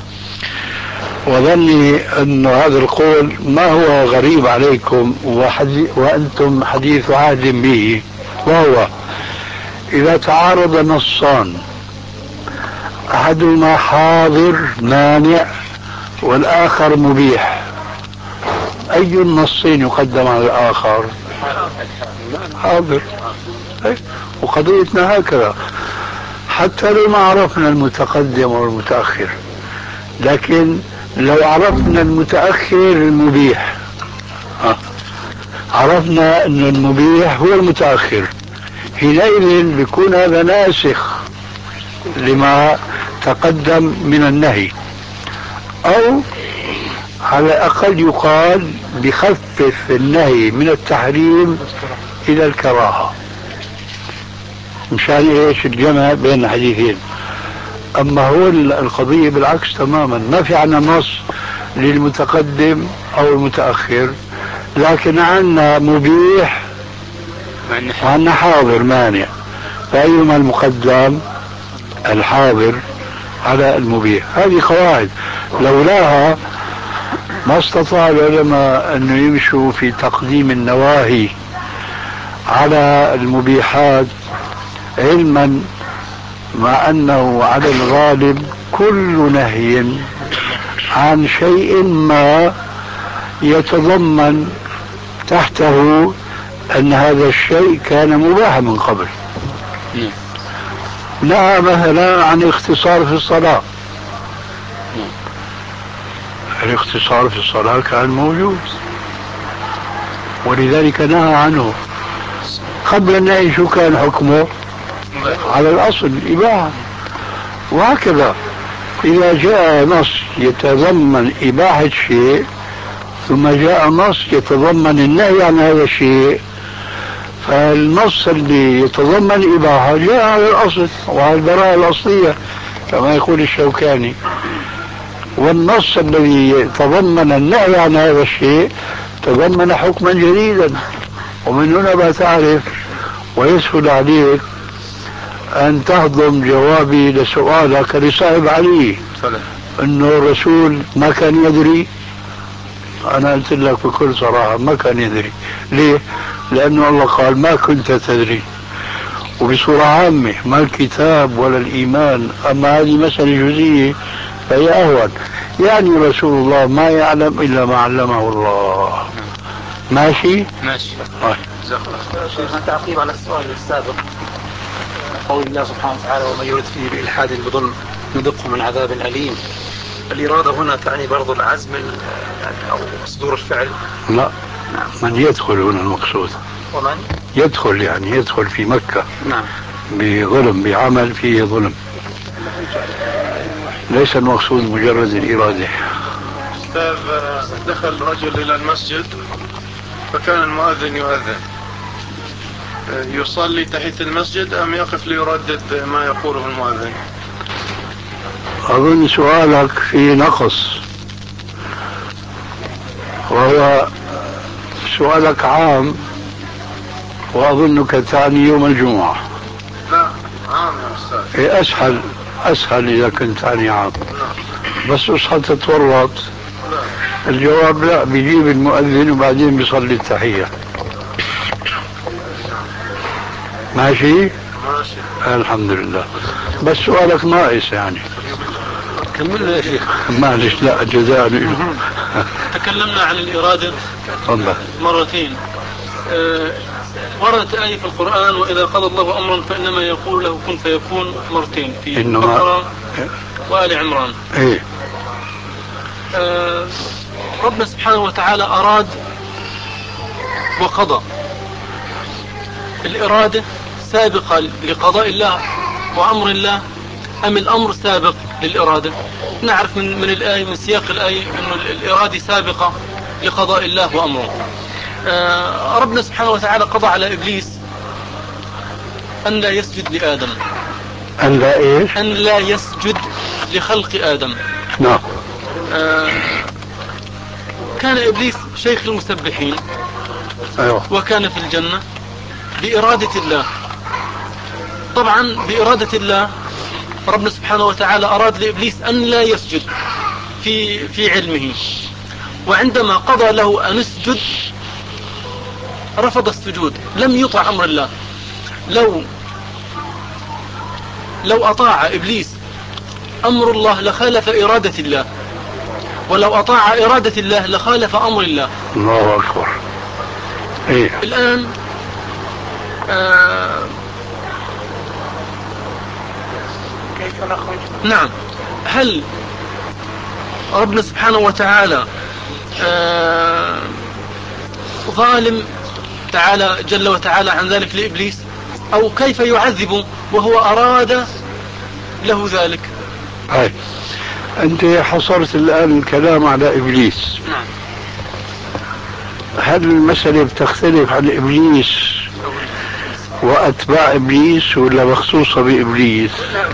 وظني أن هذا القول ما هو غريب عليكم وأنتم حديث عهد به، وهو إذا تعارض نصان أحدهما حاضر مانع والآخر مبيح، أي النصين يقدم على الآخر؟ حاضر. وقضيتنا هكذا حتى لو ما عرفنا المتقدم والمتأخر، لكن لو عرفنا المتأخر المبيح عرفنا أن المبيح هو المتأخر، حينئذ بيكون هذا ناسخ لما تقدم من النهي، أو على الأقل يقال بخفف النهي من التحريم إلى الكراهة، مشان إيش الجمع بين الحديثين. أما هو القضية بالعكس تماما، ما في عنا نص للمتقدم أو المتأخر، لكن عنا مبيح وعنا حاضر مانع، فأيهما المقدم؟ الحاضر على المبيح. هذه قواعد لولاها ما استطاع العلماء أن يمشوا في تقديم النواهي على المبيحات، علما مع أنه على الغالب كل نهي عن شيء ما يتضمن تحته أن هذا الشيء كان مباحا من قبل. نهى مثلا عن الاختصار في الصلاة، الاختصار في الصلاة كان موجود ولذلك نهى عنه. قبل النهي شو كان حكمه؟ على الأصل الإباحة. وهكذا إذا جاء نص يتضمن إباحة شيء ثم جاء نص يتضمن النهي عن هذا الشيء، فالنص اللي يتضمن إباحة جاء على الأصل وعلى البراءة الأصلية كما يقول الشوكاني، والنص الذي يتضمن النهي عن هذا الشيء تضمن حكما جديدا. ومن هنا ما تعرف ويسهل عليك أن تهضم جوابي لسؤالك لصاحب علي أنه الرسول ما كان يدري. أنا قلت لك بكل صراحة ما كان يدري. ليه؟ لأنه الله قال ما كنت تدري، وبصورة عامة ما الكتاب ولا الإيمان. أما هذه مسألة جزئية فهي أهون، يعني رسول الله ما يعلم إلا ما علمه الله. ماشي؟ ماشي. تعقيب على السؤال السابق، قول الله سبحانه وتعالى ومن يرد فيه بإلحاد بظلم نذقه من عذاب أليم. الإرادة هنا تعني برضو العزم أو صدور الفعل؟ لا، من يدخل هنا المقصود. ومن يدخل يعني يدخل في مكة نعم بظلم، بعمل فيه ظلم، ليس المقصود مجرد الإرادة. أستاذ، دخل رجل إلى المسجد فكان المؤذن يؤذن، يصلي تحية المسجد أم يقف ليردد ما يقوله المؤذن؟ أظن سؤالك في نقص، وهو سؤالك عام وأظنك تعني يوم الجمعة. لا، عام يا أستاذ. أسهل إذا كنت تعني عام، بس أصحى تتورط. الجواب لا، بيجيب المؤذن وبعدين بيصلي التحية. ماشي؟ ماشي الحمد لله. بس سؤالك ناقص يعني. كملنا يا شيخ. معلش، لا جزاء له. تكلمنا عن الإرادة مرتين. وردت آية في القرآن وإذا قضى الله أمرا فإنما يقول له كن فيكون مرتين في البقرة وآل عمران. إيه؟ ربنا سبحانه وتعالى أراد وقضى. الإرادة سابقة لقضاء الله وأمر الله أم الأمر سابق للإرادة؟ نعرف من الآية، من سياق الآية أن الإرادة سابقة لقضاء الله وأمره. ربنا سبحانه وتعالى قضى على إبليس أن لا يسجد لآدم. أن لا إيش؟ أن لا يسجد لخلق آدم. نعم. كان إبليس شيخ المسبحين. أيوة. وكان في الجنة بإرادة الله. طبعا بإرادة الله ربنا سبحانه وتعالى أراد لإبليس أن لا يسجد في علمه، وعندما قضى له أن اسجد رفض السجود، لم يطع أمر الله. لو أطاع إبليس أمر الله لخالف إرادة الله، ولو أطاع إرادة الله لخالف أمر الله. الله أكبر. إيه؟ الآن كيف نخرج؟ نعم، هل ربنا سبحانه وتعالى ظالم تعالى جل وتعالى عن ذلك لإبليس، أو كيف يعذبه وهو أراد له ذلك؟ هاي أنت حصرت الآن الكلام على إبليس. نعم. هل المسألة بتختلف عن إبليس وأتباع إبليس ولا مخصوصة بإبليس؟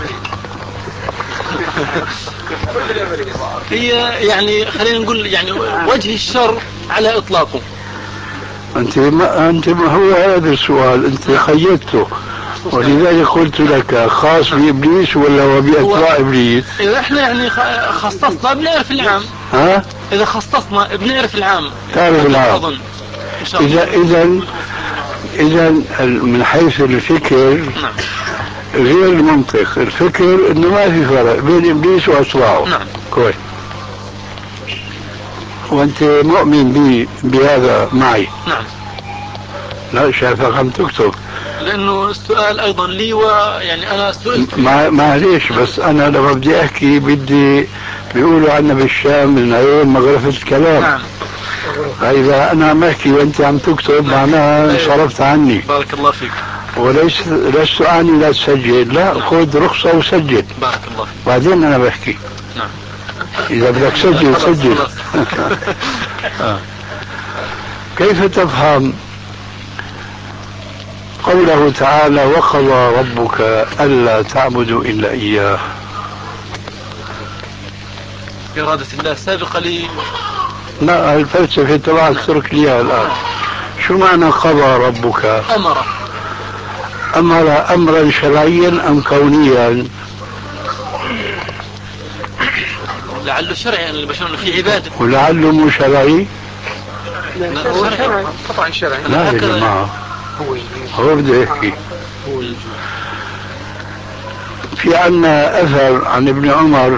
هي يعني خلينا نقول يعني وجه الشر على إطلاقه. أنت ما هو هذا السؤال أنت خيطته، ولذلك قلت لك خاص بإبليس ولا هو بأتباع إبليس؟ إذا إحنا يعني خصصنا بنعرف العام. ها؟ إذا خصصنا بنعرف العام. تعرف العام. أظن إن شاء الله. إذا من حيث الفكر نعم. غير المنطق، الفكر إنه ما في فرق بين إبليس وأتباعه. نعم. كويس. وأنت مؤمن بهذا معي؟ نعم. لا شايفك عم تكتب. لأنه السؤال أيضا لي، ويعني أنا سئلت. معليش، بس أنا لما بدي أحكي بيقولوا عنا بالشام من أيام مغرفة الكلام. نعم. فإذا أنا عم أحكي وأنت عم تكتب معناها انصرفت عني. بارك الله فيك. لست أعني لا تسجل، لا خذ رخصة وسجل. بارك الله فيك. بعدين أنا بحكي. نعم. إذا بدك سجل سجل. كيف تفهم قوله تعالى وقضى ربك ألا تعبدوا إلا إياه؟ إرادة الله سابقة لي. لا، الفلسفة تبعك ترك ليها الآن. شو معنى قضى ربك؟ أمر أمرا شرعيا أم كونيا؟ لعله شرعي، أن البشر في عبادة. ولعله مو شرعي؟ لا هو شرعي طبعا شرعي. لا يا جماعة، هو بده يحكي. في عنا أثر عن ابن عمر،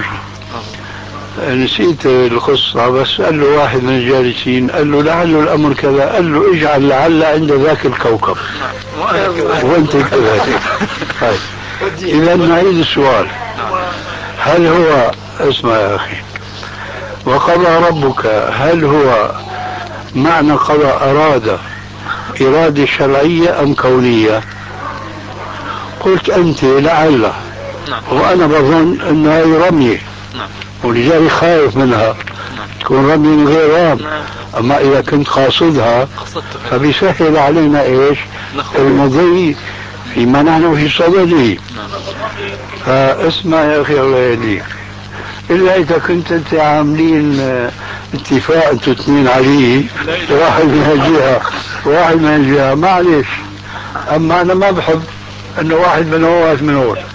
نسيت القصة، بس قال له واحد من الجالسين قال له لعل الأمر كذا، قال له اجعل لعل عند ذاك الكوكب وانت كذلك. إذا نعيد السؤال، هل هو اسمع يا أخي، وقضى ربك هل هو معنى قضى أراد إرادة شرعية أم كونية؟ قلت أنت لعل، وأنا بظن أنها رمية، ولذلك خايف منها تكون رمي من غير رام. أما إذا كنت قاصدها فبيسهل علينا إيش المضي فيما نحن في صدده. فاسمع يا أخي الله يهديك، إلا إذا كنت أنت عاملين اتفاق أنتوا اثنين عليه، واحد من الجهة وواحد من الجهة، معلش. أما أنا ما بحب أنه واحد من هو واحد من هو.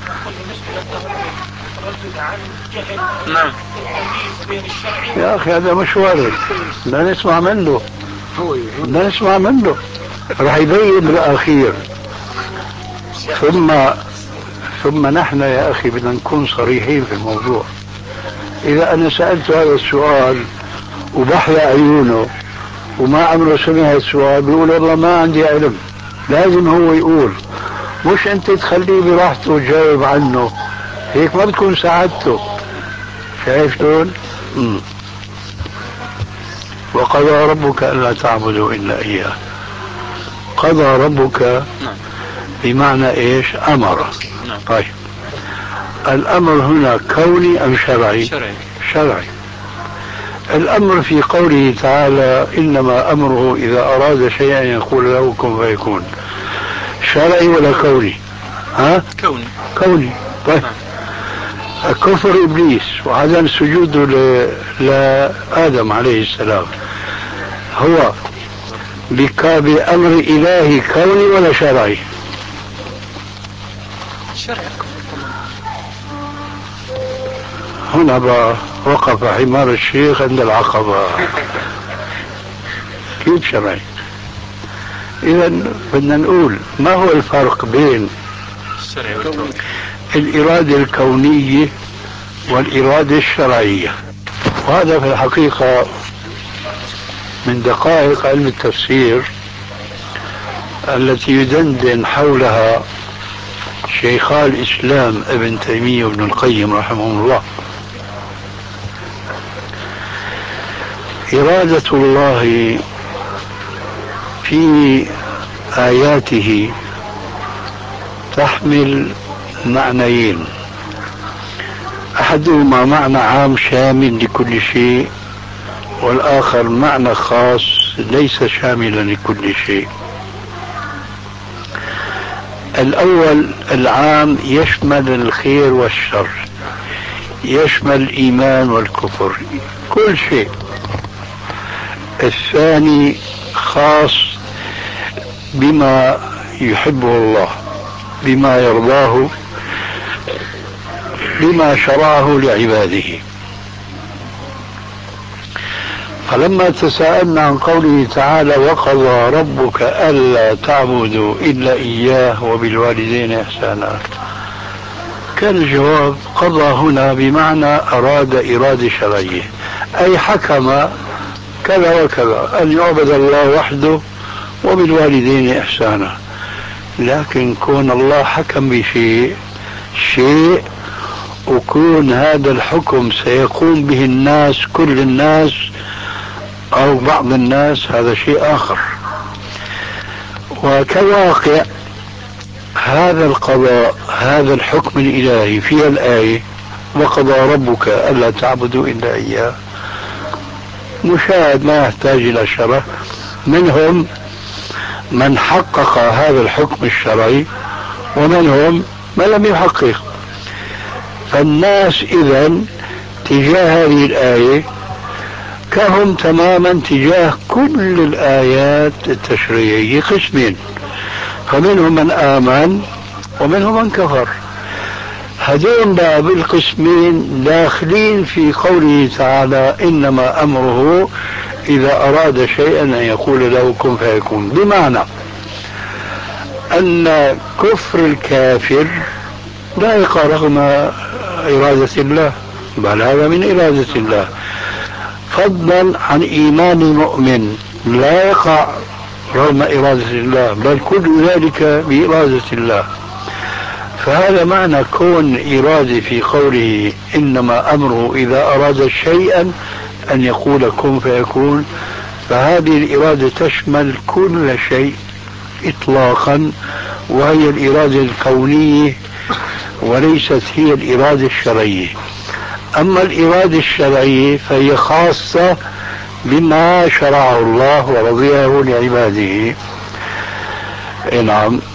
نعم يا أخي هذا مش وارد، لا نسمع منه، لا نسمع منه، راح يبين بالأخير. ثم نحن يا أخي بدنا نكون صريحين في الموضوع. إذا أنا سألت هذا السؤال وبحلى عيونه وما عمره سمع السؤال بيقول والله ما عندي علم، لازم هو يقول، مش أنت تخليه براحته وتجاوب عنه، هيك ما بتكون ساعدته. شايف شلون؟ وقضى ربك ألا تعبدوا إلا إياه. قضى ربك بمعنى إيش؟ أمر. طيب الأمر هنا كوني أم شرعي؟ شرعي. الأمر في قوله تعالى إنما أمره إذا أراد شيئا يقول له كن فيكون، شرعي ولا كوني؟ ها؟ كوني. طيب كفر إبليس وعدم سجوده لآدم عليه السلام هو بأمر إلهي كوني ولا شرعي؟ شرعي. هنا بقى وقف حمار الشيخ عند العقبة. كيف شرعي؟ إذا بدنا نقول ما هو الفرق بين الإرادة الكونية والإرادة الشرعية؟ وهذا في الحقيقة من دقائق علم التفسير التي يدندن حولها شيخا الإسلام ابن تيمية وابن القيم رحمهم الله. إرادة الله في آياته تحمل معنيين، أحدهما معنى عام شامل لكل شيء، والآخر معنى خاص ليس شاملا لكل شيء. الأول العام يشمل الخير والشر، يشمل الإيمان والكفر، كل شيء. الثاني خاص بما يحبه الله، بما يرضاه، بما شرعه لعباده. فلما تساءلنا عن قوله تعالى وقضى ربك ألا تعبدوا إلا إياه وبالوالدين إحسانا، كان الجواب قضى هنا بمعنى أراد إرادة شرعية، أي حكم كذا وكذا أن يعبد الله وحده وبالوالدين إحسانا. لكن كون الله حكم بشيء وكون هذا الحكم سيقوم به الناس، كل الناس أو بعض الناس، هذا شيء آخر. وكواقع هذا القضاء، هذا الحكم الإلهي في الآية وقضى ربك ألا تعبدوا إلا إياه مشاهد، ما يحتاج إلى شرح. منهم من حقق هذا الحكم الشرعي ومنهم من لم يحقق. فالناس إذن تجاه هذه الآية كهم تماما تجاه كل الآيات التشريعية قسمين، فمنهم من آمن ومنهم من كفر. هذين بالقسمين داخلين في قوله تعالى إنما أمره إذا أراد شيئا أن يقول له كن فيكون، بمعنى أن كفر الكافر لا يقع رغم إرادة الله، بل هذا من إرادة الله، فضلا عن إيمان المؤمن لا يقع رغم إرادة الله، بل كل ذلك بإرادة الله. فهذا معنى كون إرادة في قوله إنما أمره إذا أراد شيئا أن يقول كن فيكون. فهذه الإرادة تشمل كل شيء إطلاقا، وهي الإرادة الكونية وليست هي الإرادة الشرعية. أما الإرادة الشرعية فهي خاصة بما شرعه الله ورضيه لعباده. نعم.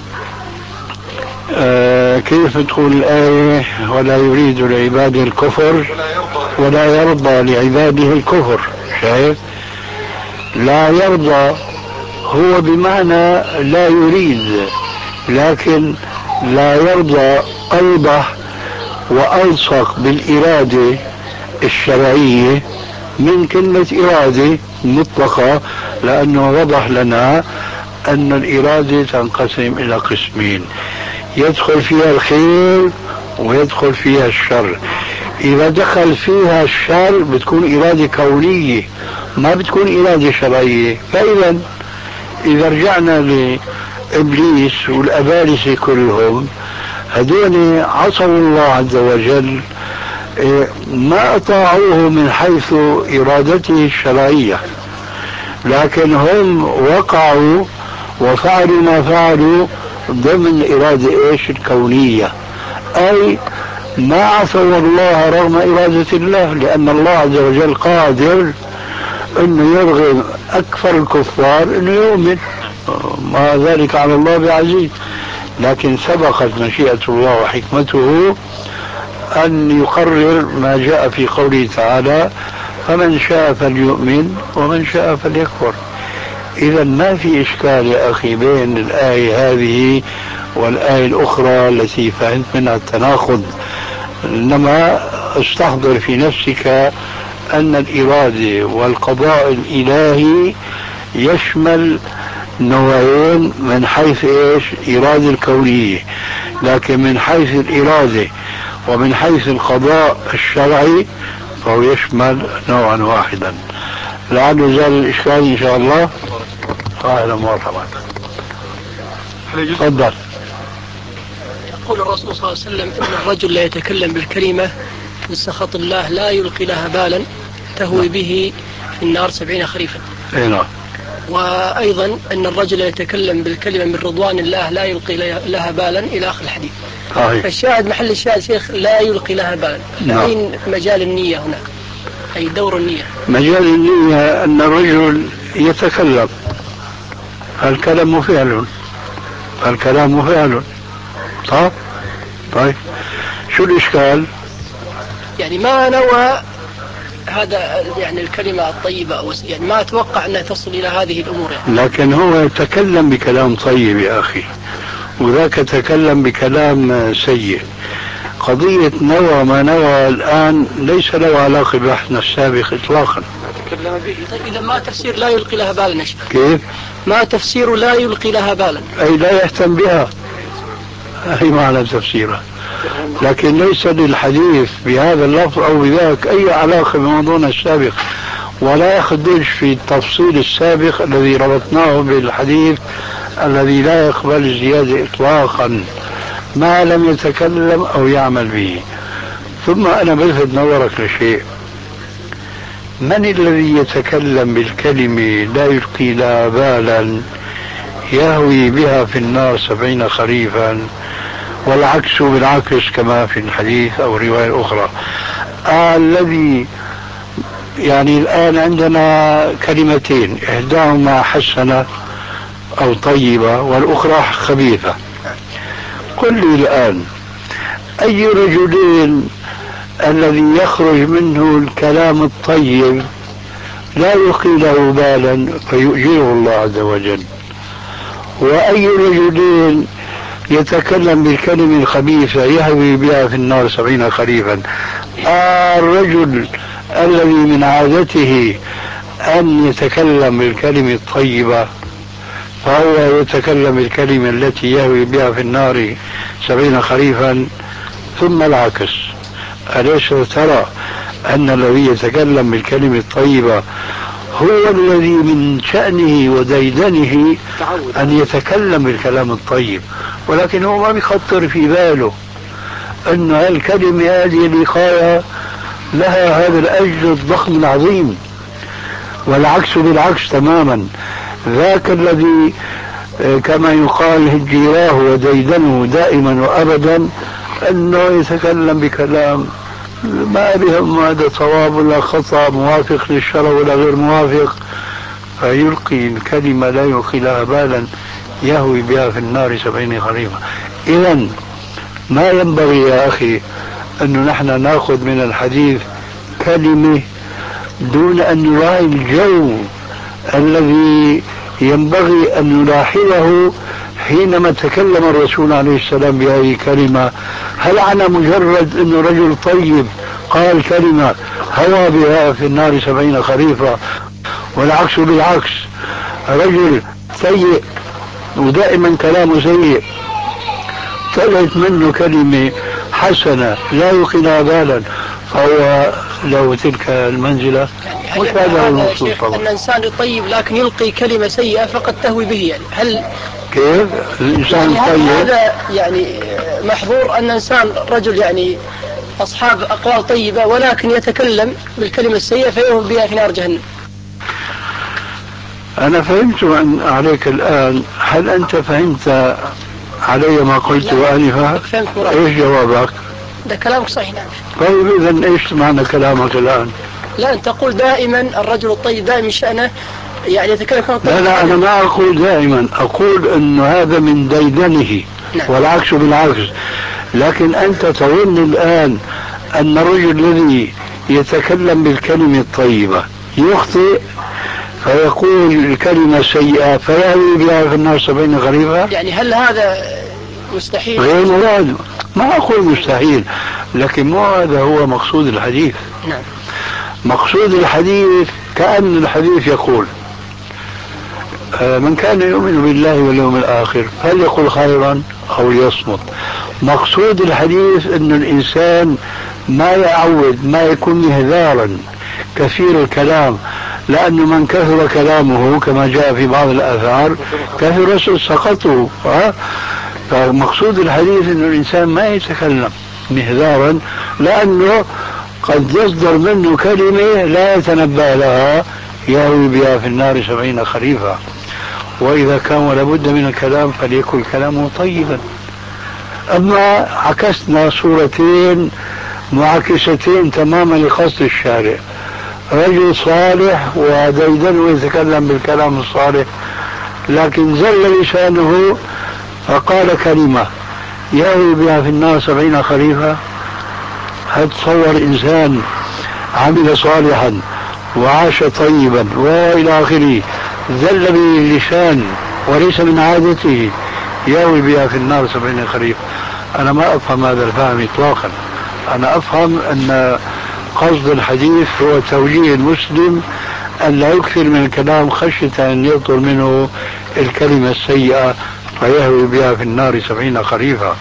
كيف تقول الآية ولا يريد لعباده الكفر ولا يرضى لعباده الكفر؟ شايف؟ لا يرضى هو بمعنى لا يريد، لكن لا يرضى أوضح وألصق بالإرادة الشرعية من كلمة إرادة مطلقة، لأنه وضح لنا أن الإرادة تنقسم إلى قسمين، يدخل فيها الخير ويدخل فيها الشر. إذا دخل فيها الشر بتكون إرادة كونية، ما بتكون إرادة شرعية. فإذا إذا رجعنا لإبليس والأبالسة كلهم، هذول عصوا الله عز وجل، ما أطاعوه من حيث إرادته الشرعية، لكن هم وقعوا وفعلوا ما فعلوا ضمن إرادة إيش؟ الكونية، أي ما عصوا الله رغم إرادة الله، لأن الله عز وجل قادر أنه يرغم أكثر الكفار أنه يؤمن، ما ذلك على الله بعزيز. لكن سبقت مشيئة الله وحكمته أن يقرر ما جاء في قوله تعالى فمن شاء فليؤمن ومن شاء فليكفر. إذا ما في إشكال يا أخي بين الآية هذه والآية الأخرى التي فهمت منها التناقض، إنما استحضر في نفسك أن الإرادة والقضاء الإلهي يشمل نوعين من حيث إيش؟ إرادة الكونية، لكن من حيث الإرادة ومن حيث القضاء الشرعي فهو يشمل نوعا واحدا. لعل زال الإشكال إن شاء الله. أهلا مرحبا. تفضل. يقول الرسول صلى الله عليه وسلم إن الرجل لا يتكلم بالكلمة من سخط الله لا يلقي لها بالا تهوي به في النار 70 خريفا. نعم. وأيضا أن الرجل يتكلم بالكلمة من رضوان الله لا يلقي لها بالا إلى آخر الحديث. فالشاهد محل الشاهد شيخ لا يلقي لها بالا. أين مجال النية هنا؟ أي دور النية؟ مجال النية أن الرجل يتكلم، الكلام فعل، الكلام فعل. طيب شو الإشكال؟ يعني ما نوى هذا يعني الكلمة الطيبة أو يعني ما أتوقع أنها تصل إلى هذه الأمور يعني. لكن هو يتكلم بكلام طيب يا أخي، وذاك تكلم بكلام سيء. قضية نوى ما نوى الآن ليس له علاقة بحثنا السابق إطلاقا. طيب إذا ما تفسير لا يلقي لها بالا نشأ. كيف؟ ما تفسير لا يلقي لها بالا؟ أي لا يهتم بها، أي معنى تفسيرها، لكن ليس للحديث بهذا اللفظ أو بذاك أي علاقة بموضوعنا السابق، ولا يخدش في التفصيل السابق الذي ربطناه بالحديث الذي لا يقبل الزيادة إطلاقا ما لم يتكلم أو يعمل به. ثم أنا بلفت نظرك لشيء، من الذي يتكلم بالكلمة لا يلقي لها بالا يهوي بها في النار 70 خريفا، والعكس بالعكس كما في الحديث أو رواية أخرى. الذي يعني الآن عندنا كلمتين، إحداهما حسنة أو طيبة والأخرى خبيثة. قل لي الآن أي رجلين الذي يخرج منه الكلام الطيب لا يلقي له بالا فيؤجره الله عز وجل، وأي رجلين يتكلم بالكلمة الخبيثة يهوي بها في النار 70 خريفا؟ الرجل الذي من عادته أن يتكلم بالكلمة الطيبة فهو يتكلم بالكلمة التي يهوي بها في النار 70 خريفا. ثم العكس، أليس ترى أن الذي يتكلم بالكلمة الطيبة هو الذي من شأنه وديدنه أن يتكلم بالكلام الطيب، ولكن هو ما بيخطر في باله أن الكلمة هذه الوقاية لها هذا الأجر الضخم العظيم. والعكس بالعكس تماما، ذاك الذي كما يقال هجيراه وديدنه دائما وأبدا أنه يتكلم بكلام ما بهم هذا صواب ولا خطأ، موافق للشرع ولا غير موافق، فيلقي الكلمة لا يلقي لها بالا يهوي بها في النار 70 خريفا. إذن ما ينبغي يا أخي أنه نحن نأخذ من الحديث كلمة دون أن نراعي الجو الذي ينبغي أن نلاحظه حينما تكلم الرسول عليه السلام بهذه الكلمة. هل أنا مجرد أنه رجل طيب قال كلمة هوى بها في النار 70 خريفا، والعكس بالعكس، رجل سيء ودائما كلامه سيء طلعت منه كلمة حسنة لا يلقي لها بالا فهو له تلك المنزلة؟ مش هذا هو المقصود طبعا. الإنسان طيب لكن يلقي كلمة سيئة فقد تهوي به، يعني هل كيف الإنسان يعني طيب؟ هذا يعني محظور أن إنسان رجل يعني أصحاب أقوال طيبة ولكن يتكلم بالكلمة السيئة فيهوي بها في نار جهنم؟ أنا فهمت عليك الآن. هل أنت فهمت علي ما قلت آنفا؟ إيش جوابك؟ ده كلامك صحيح. نعم. طيب إذن إيش معنى كلامك الآن؟ لا أنت تقول دائما الرجل الطيب دائما شأنه يعني يتكلم كلام طيب. لا أنا ما أقول دائما، أقول أن هذا من ديدنه. نعم. والعكس بالعكس. لكن أنت تظن الآن أن الرجل الذي يتكلم بالكلمة الطيبة يخطئ فيقول الكلمة السيئة فيهوي بها في النار 70 خريفا؟ يعني هل هذا مستحيل؟ غير مراد. ما أقول مستحيل، لكن مو هذا هو مقصود الحديث. نعم. مقصود الحديث كأن الحديث يقول من كان يؤمن بالله واليوم الآخر فليقل خيرا أو ليصمت. مقصود الحديث أن الإنسان ما يعود، ما يكون مهذارا كثير الكلام، لأنه من كثر كلامه كما جاء في بعض الآثار كثر سقطه. فمقصود الحديث أن الإنسان ما يتكلم مهذارا، لأنه قد يصدر منه كلمة لا يتنبأ لها يهوي بها في النار 70 خريفا. وإذا كان لابد من الكلام فليكن كلامه طيبا. أما عكسنا صورتين معاكستين تماما لقصد الشارع، رجل صالح وديدن ويتكلم بالكلام الصالح، لكن زل لسانه فقال كلمة يهوي بها في النار 70 خريفا. هل تصور إنسان عمل صالحا وعاش طيبا وإلى آخره زل به اللسان وليس من عادته يهوي بها في النار 70 خريف؟ أنا ما أفهم هذا الفهم إطلاقا. أنا أفهم أن قصد الحديث هو توجيه المسلم أن لا يكثر من الكلام خشية أن يطول منه الكلمة السيئة فيهوي بها في النار 70 خريفا.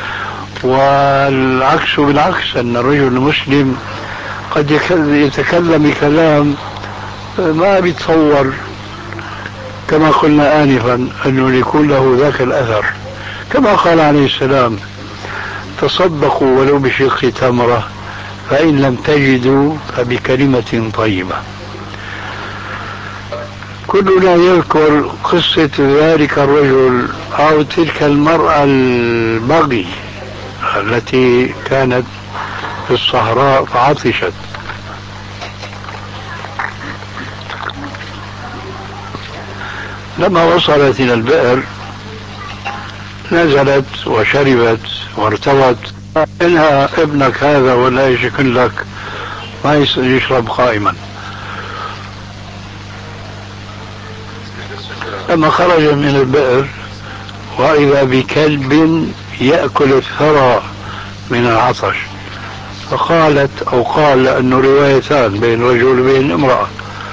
والعكس بالعكس، أن الرجل المسلم قد يتكلم بكلام ما بيتصور كما قلنا آنفا أنه يكون له ذاك الأثر، كما قال عليه السلام تصدقوا ولو بشق تمرة فإن لم تجدوا فبكلمة طيبة. كلنا يذكر قصة ذلك الرجل أو تلك المرأة البغي التي كانت في الصحراء فعطشت، لما وصلت إلى البئر نزلت وشربت وارتوت. إنها ابنك هذا ولا يشكل لك ما يشرب قائما. لما خرج من البئر وإذا بكلب يأكل الثرى من العطش، فقالت أو قال، لأنه روايتان بين رجل وبين امرأة،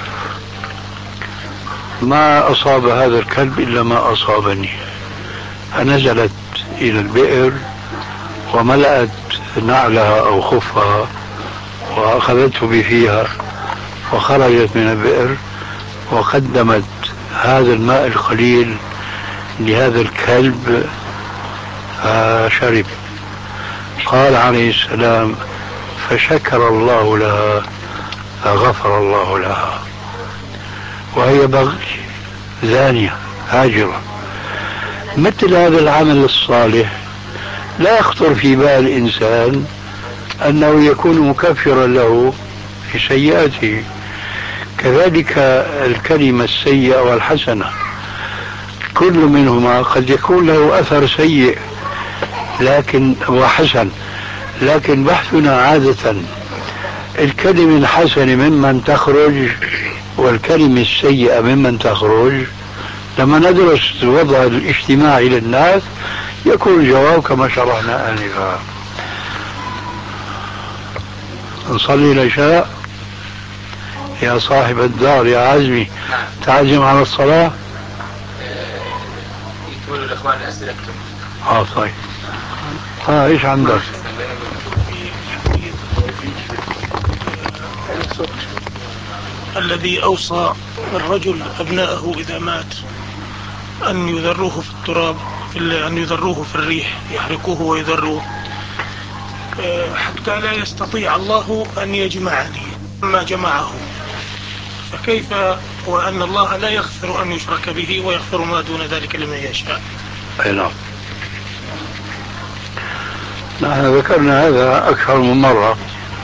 ما أصاب هذا الكلب إلا ما أصابني. فنزلت إلى البئر وملأت نعلها أو خفها وأخذته بفيها وخرجت من البئر وقدمت هذا الماء القليل لهذا الكلب فشرب. قال عليه السلام فشكر الله لها فغفر الله لها، وهي بغي زانية هاجرة. مثل هذا العمل الصالح لا يخطر في بال الإنسان أنه يكون مكفرا له في سيئاته. كذلك الكلمة السيئة والحسنة كل منهما قد يكون له أثر سيء لكن وحسن، لكن بحثنا عادة الكلمة الحسنة ممن تخرج والكلمة السيئة ممن تخرج. لما ندرس الوضع الاجتماعي للناس يكون الجواب كما شرحنا آنفا. نصلي العشاء يا صاحب الدار يا عزمي، تعزم على الصلاة. يقولوا الإخوان الأسئلة طيب. ايش عندك؟ الذي أوصى الرجل أبناءه إذا مات أن يذروه في التراب، أن يذروه في الريح، يحرقوه ويذروه حتى لا يستطيع الله أن يجمعني ما جمعه. فكيف وأن الله لا يغفر أن يشرك به ويغفر ما دون ذلك لمن يشاء؟ أي نعم، نحن ذكرنا هذا أكثر من مرة،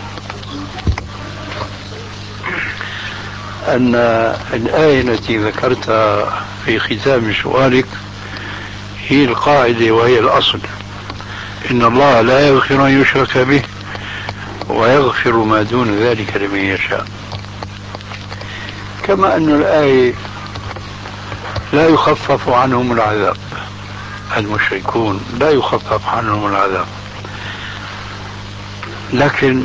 أن الآية التي ذكرتها في ختام سؤالك هي القاعدة وهي الأصل. إن الله لا يغفر أن يشرك به ويغفر ما دون ذلك لمن يشاء. كما أن الآية لا يخفف عنهم العذاب، المشركون لا يخفف عنهم العذاب. لكن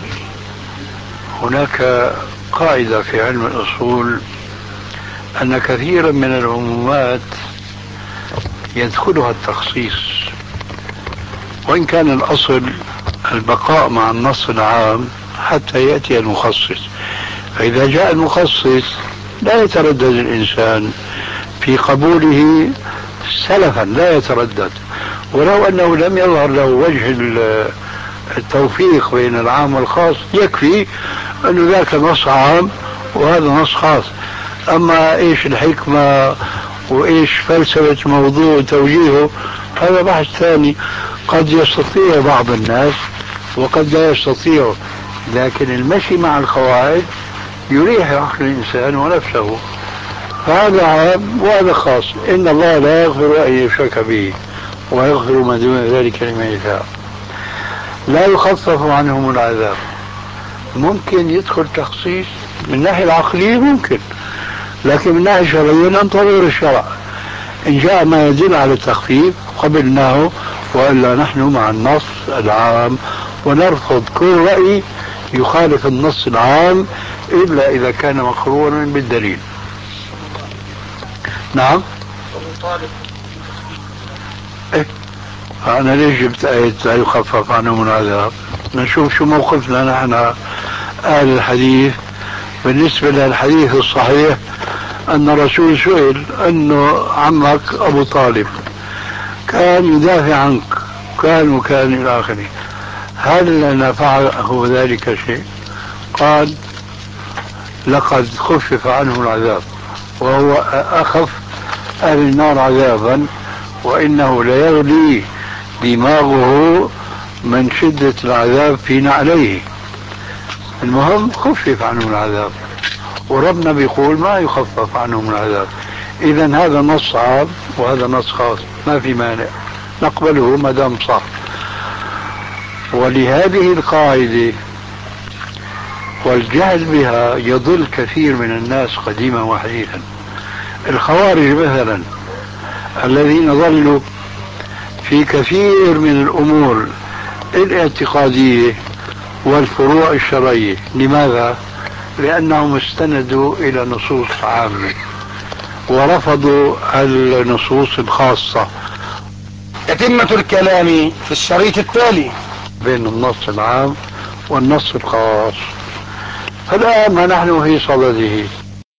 هناك قاعدة في علم الأصول أن كثيرا من العمومات يدخلها التخصيص، وإن كان الأصل البقاء مع النص العام حتى يأتي المخصص. فإذا جاء المخصص لا يتردد الإنسان في قبوله سلفا، لا يتردد، ولو أنه لم يظهر له وجه التوفيق بين العام والخاص يكفي أنه ذاك نص عام وهذا نص خاص. أما إيش الحكمة وإيش فلسفة موضوع توجيهه هذا بحث ثاني، قد يستطيع بعض الناس وقد لا يستطيع، لكن المشي مع القواعد يريح عقل الإنسان ونفسه. فهذا عام وهذا خاص. إن الله لا يغفر أن يشرك به ويغفر ما دون ذلك لمن يشاء. لا يخفف عنهم العذاب. ممكن يدخل تخصيص من ناحية العقلية ممكن، لكن من ناحية الشرعية ننتظر الشرع، إن جاء ما يدل على التخفيف قبلناه، وإلا نحن مع النص العام ونرفض كل رأي يخالف النص العام إلا إذا كان مقرونا بالدليل. نعم. إيه؟ أنا ليش جبت آية لا يخفف عنهم العذاب؟ نشوف شو موقفنا نحن أهل الحديث بالنسبة للحديث الصحيح أن الرسول سئل أنه عمك أبو طالب كان يدافع عنك وكان إلى آخره، هل نفعه ذلك شيء؟ قال لقد خفف عنه العذاب وهو أخف أهل النار عذابا، وإنه ليغلي دماغه من شدة العذاب في نعليه. المهم خفف عنه العذاب، وربنا بيقول ما يخفف عنهم العذاب. إذن هذا نص عام وهذا نص خاص، ما في مانع نقبله ما دام صح. ولهذه القاعدة والجهل بها يضل كثير من الناس قديما وحديثا. الخوارج مثلا الذين ظلوا في كثير من الأمور الاعتقادية والفروع الشرعية. لماذا؟ لأنهم استندوا إلى نصوص عامة ورفضوا النصوص الخاصة. تتمة الكلام في الشريط التالي بين النص العام والنص الخاص. فالآن ما نحن في صدده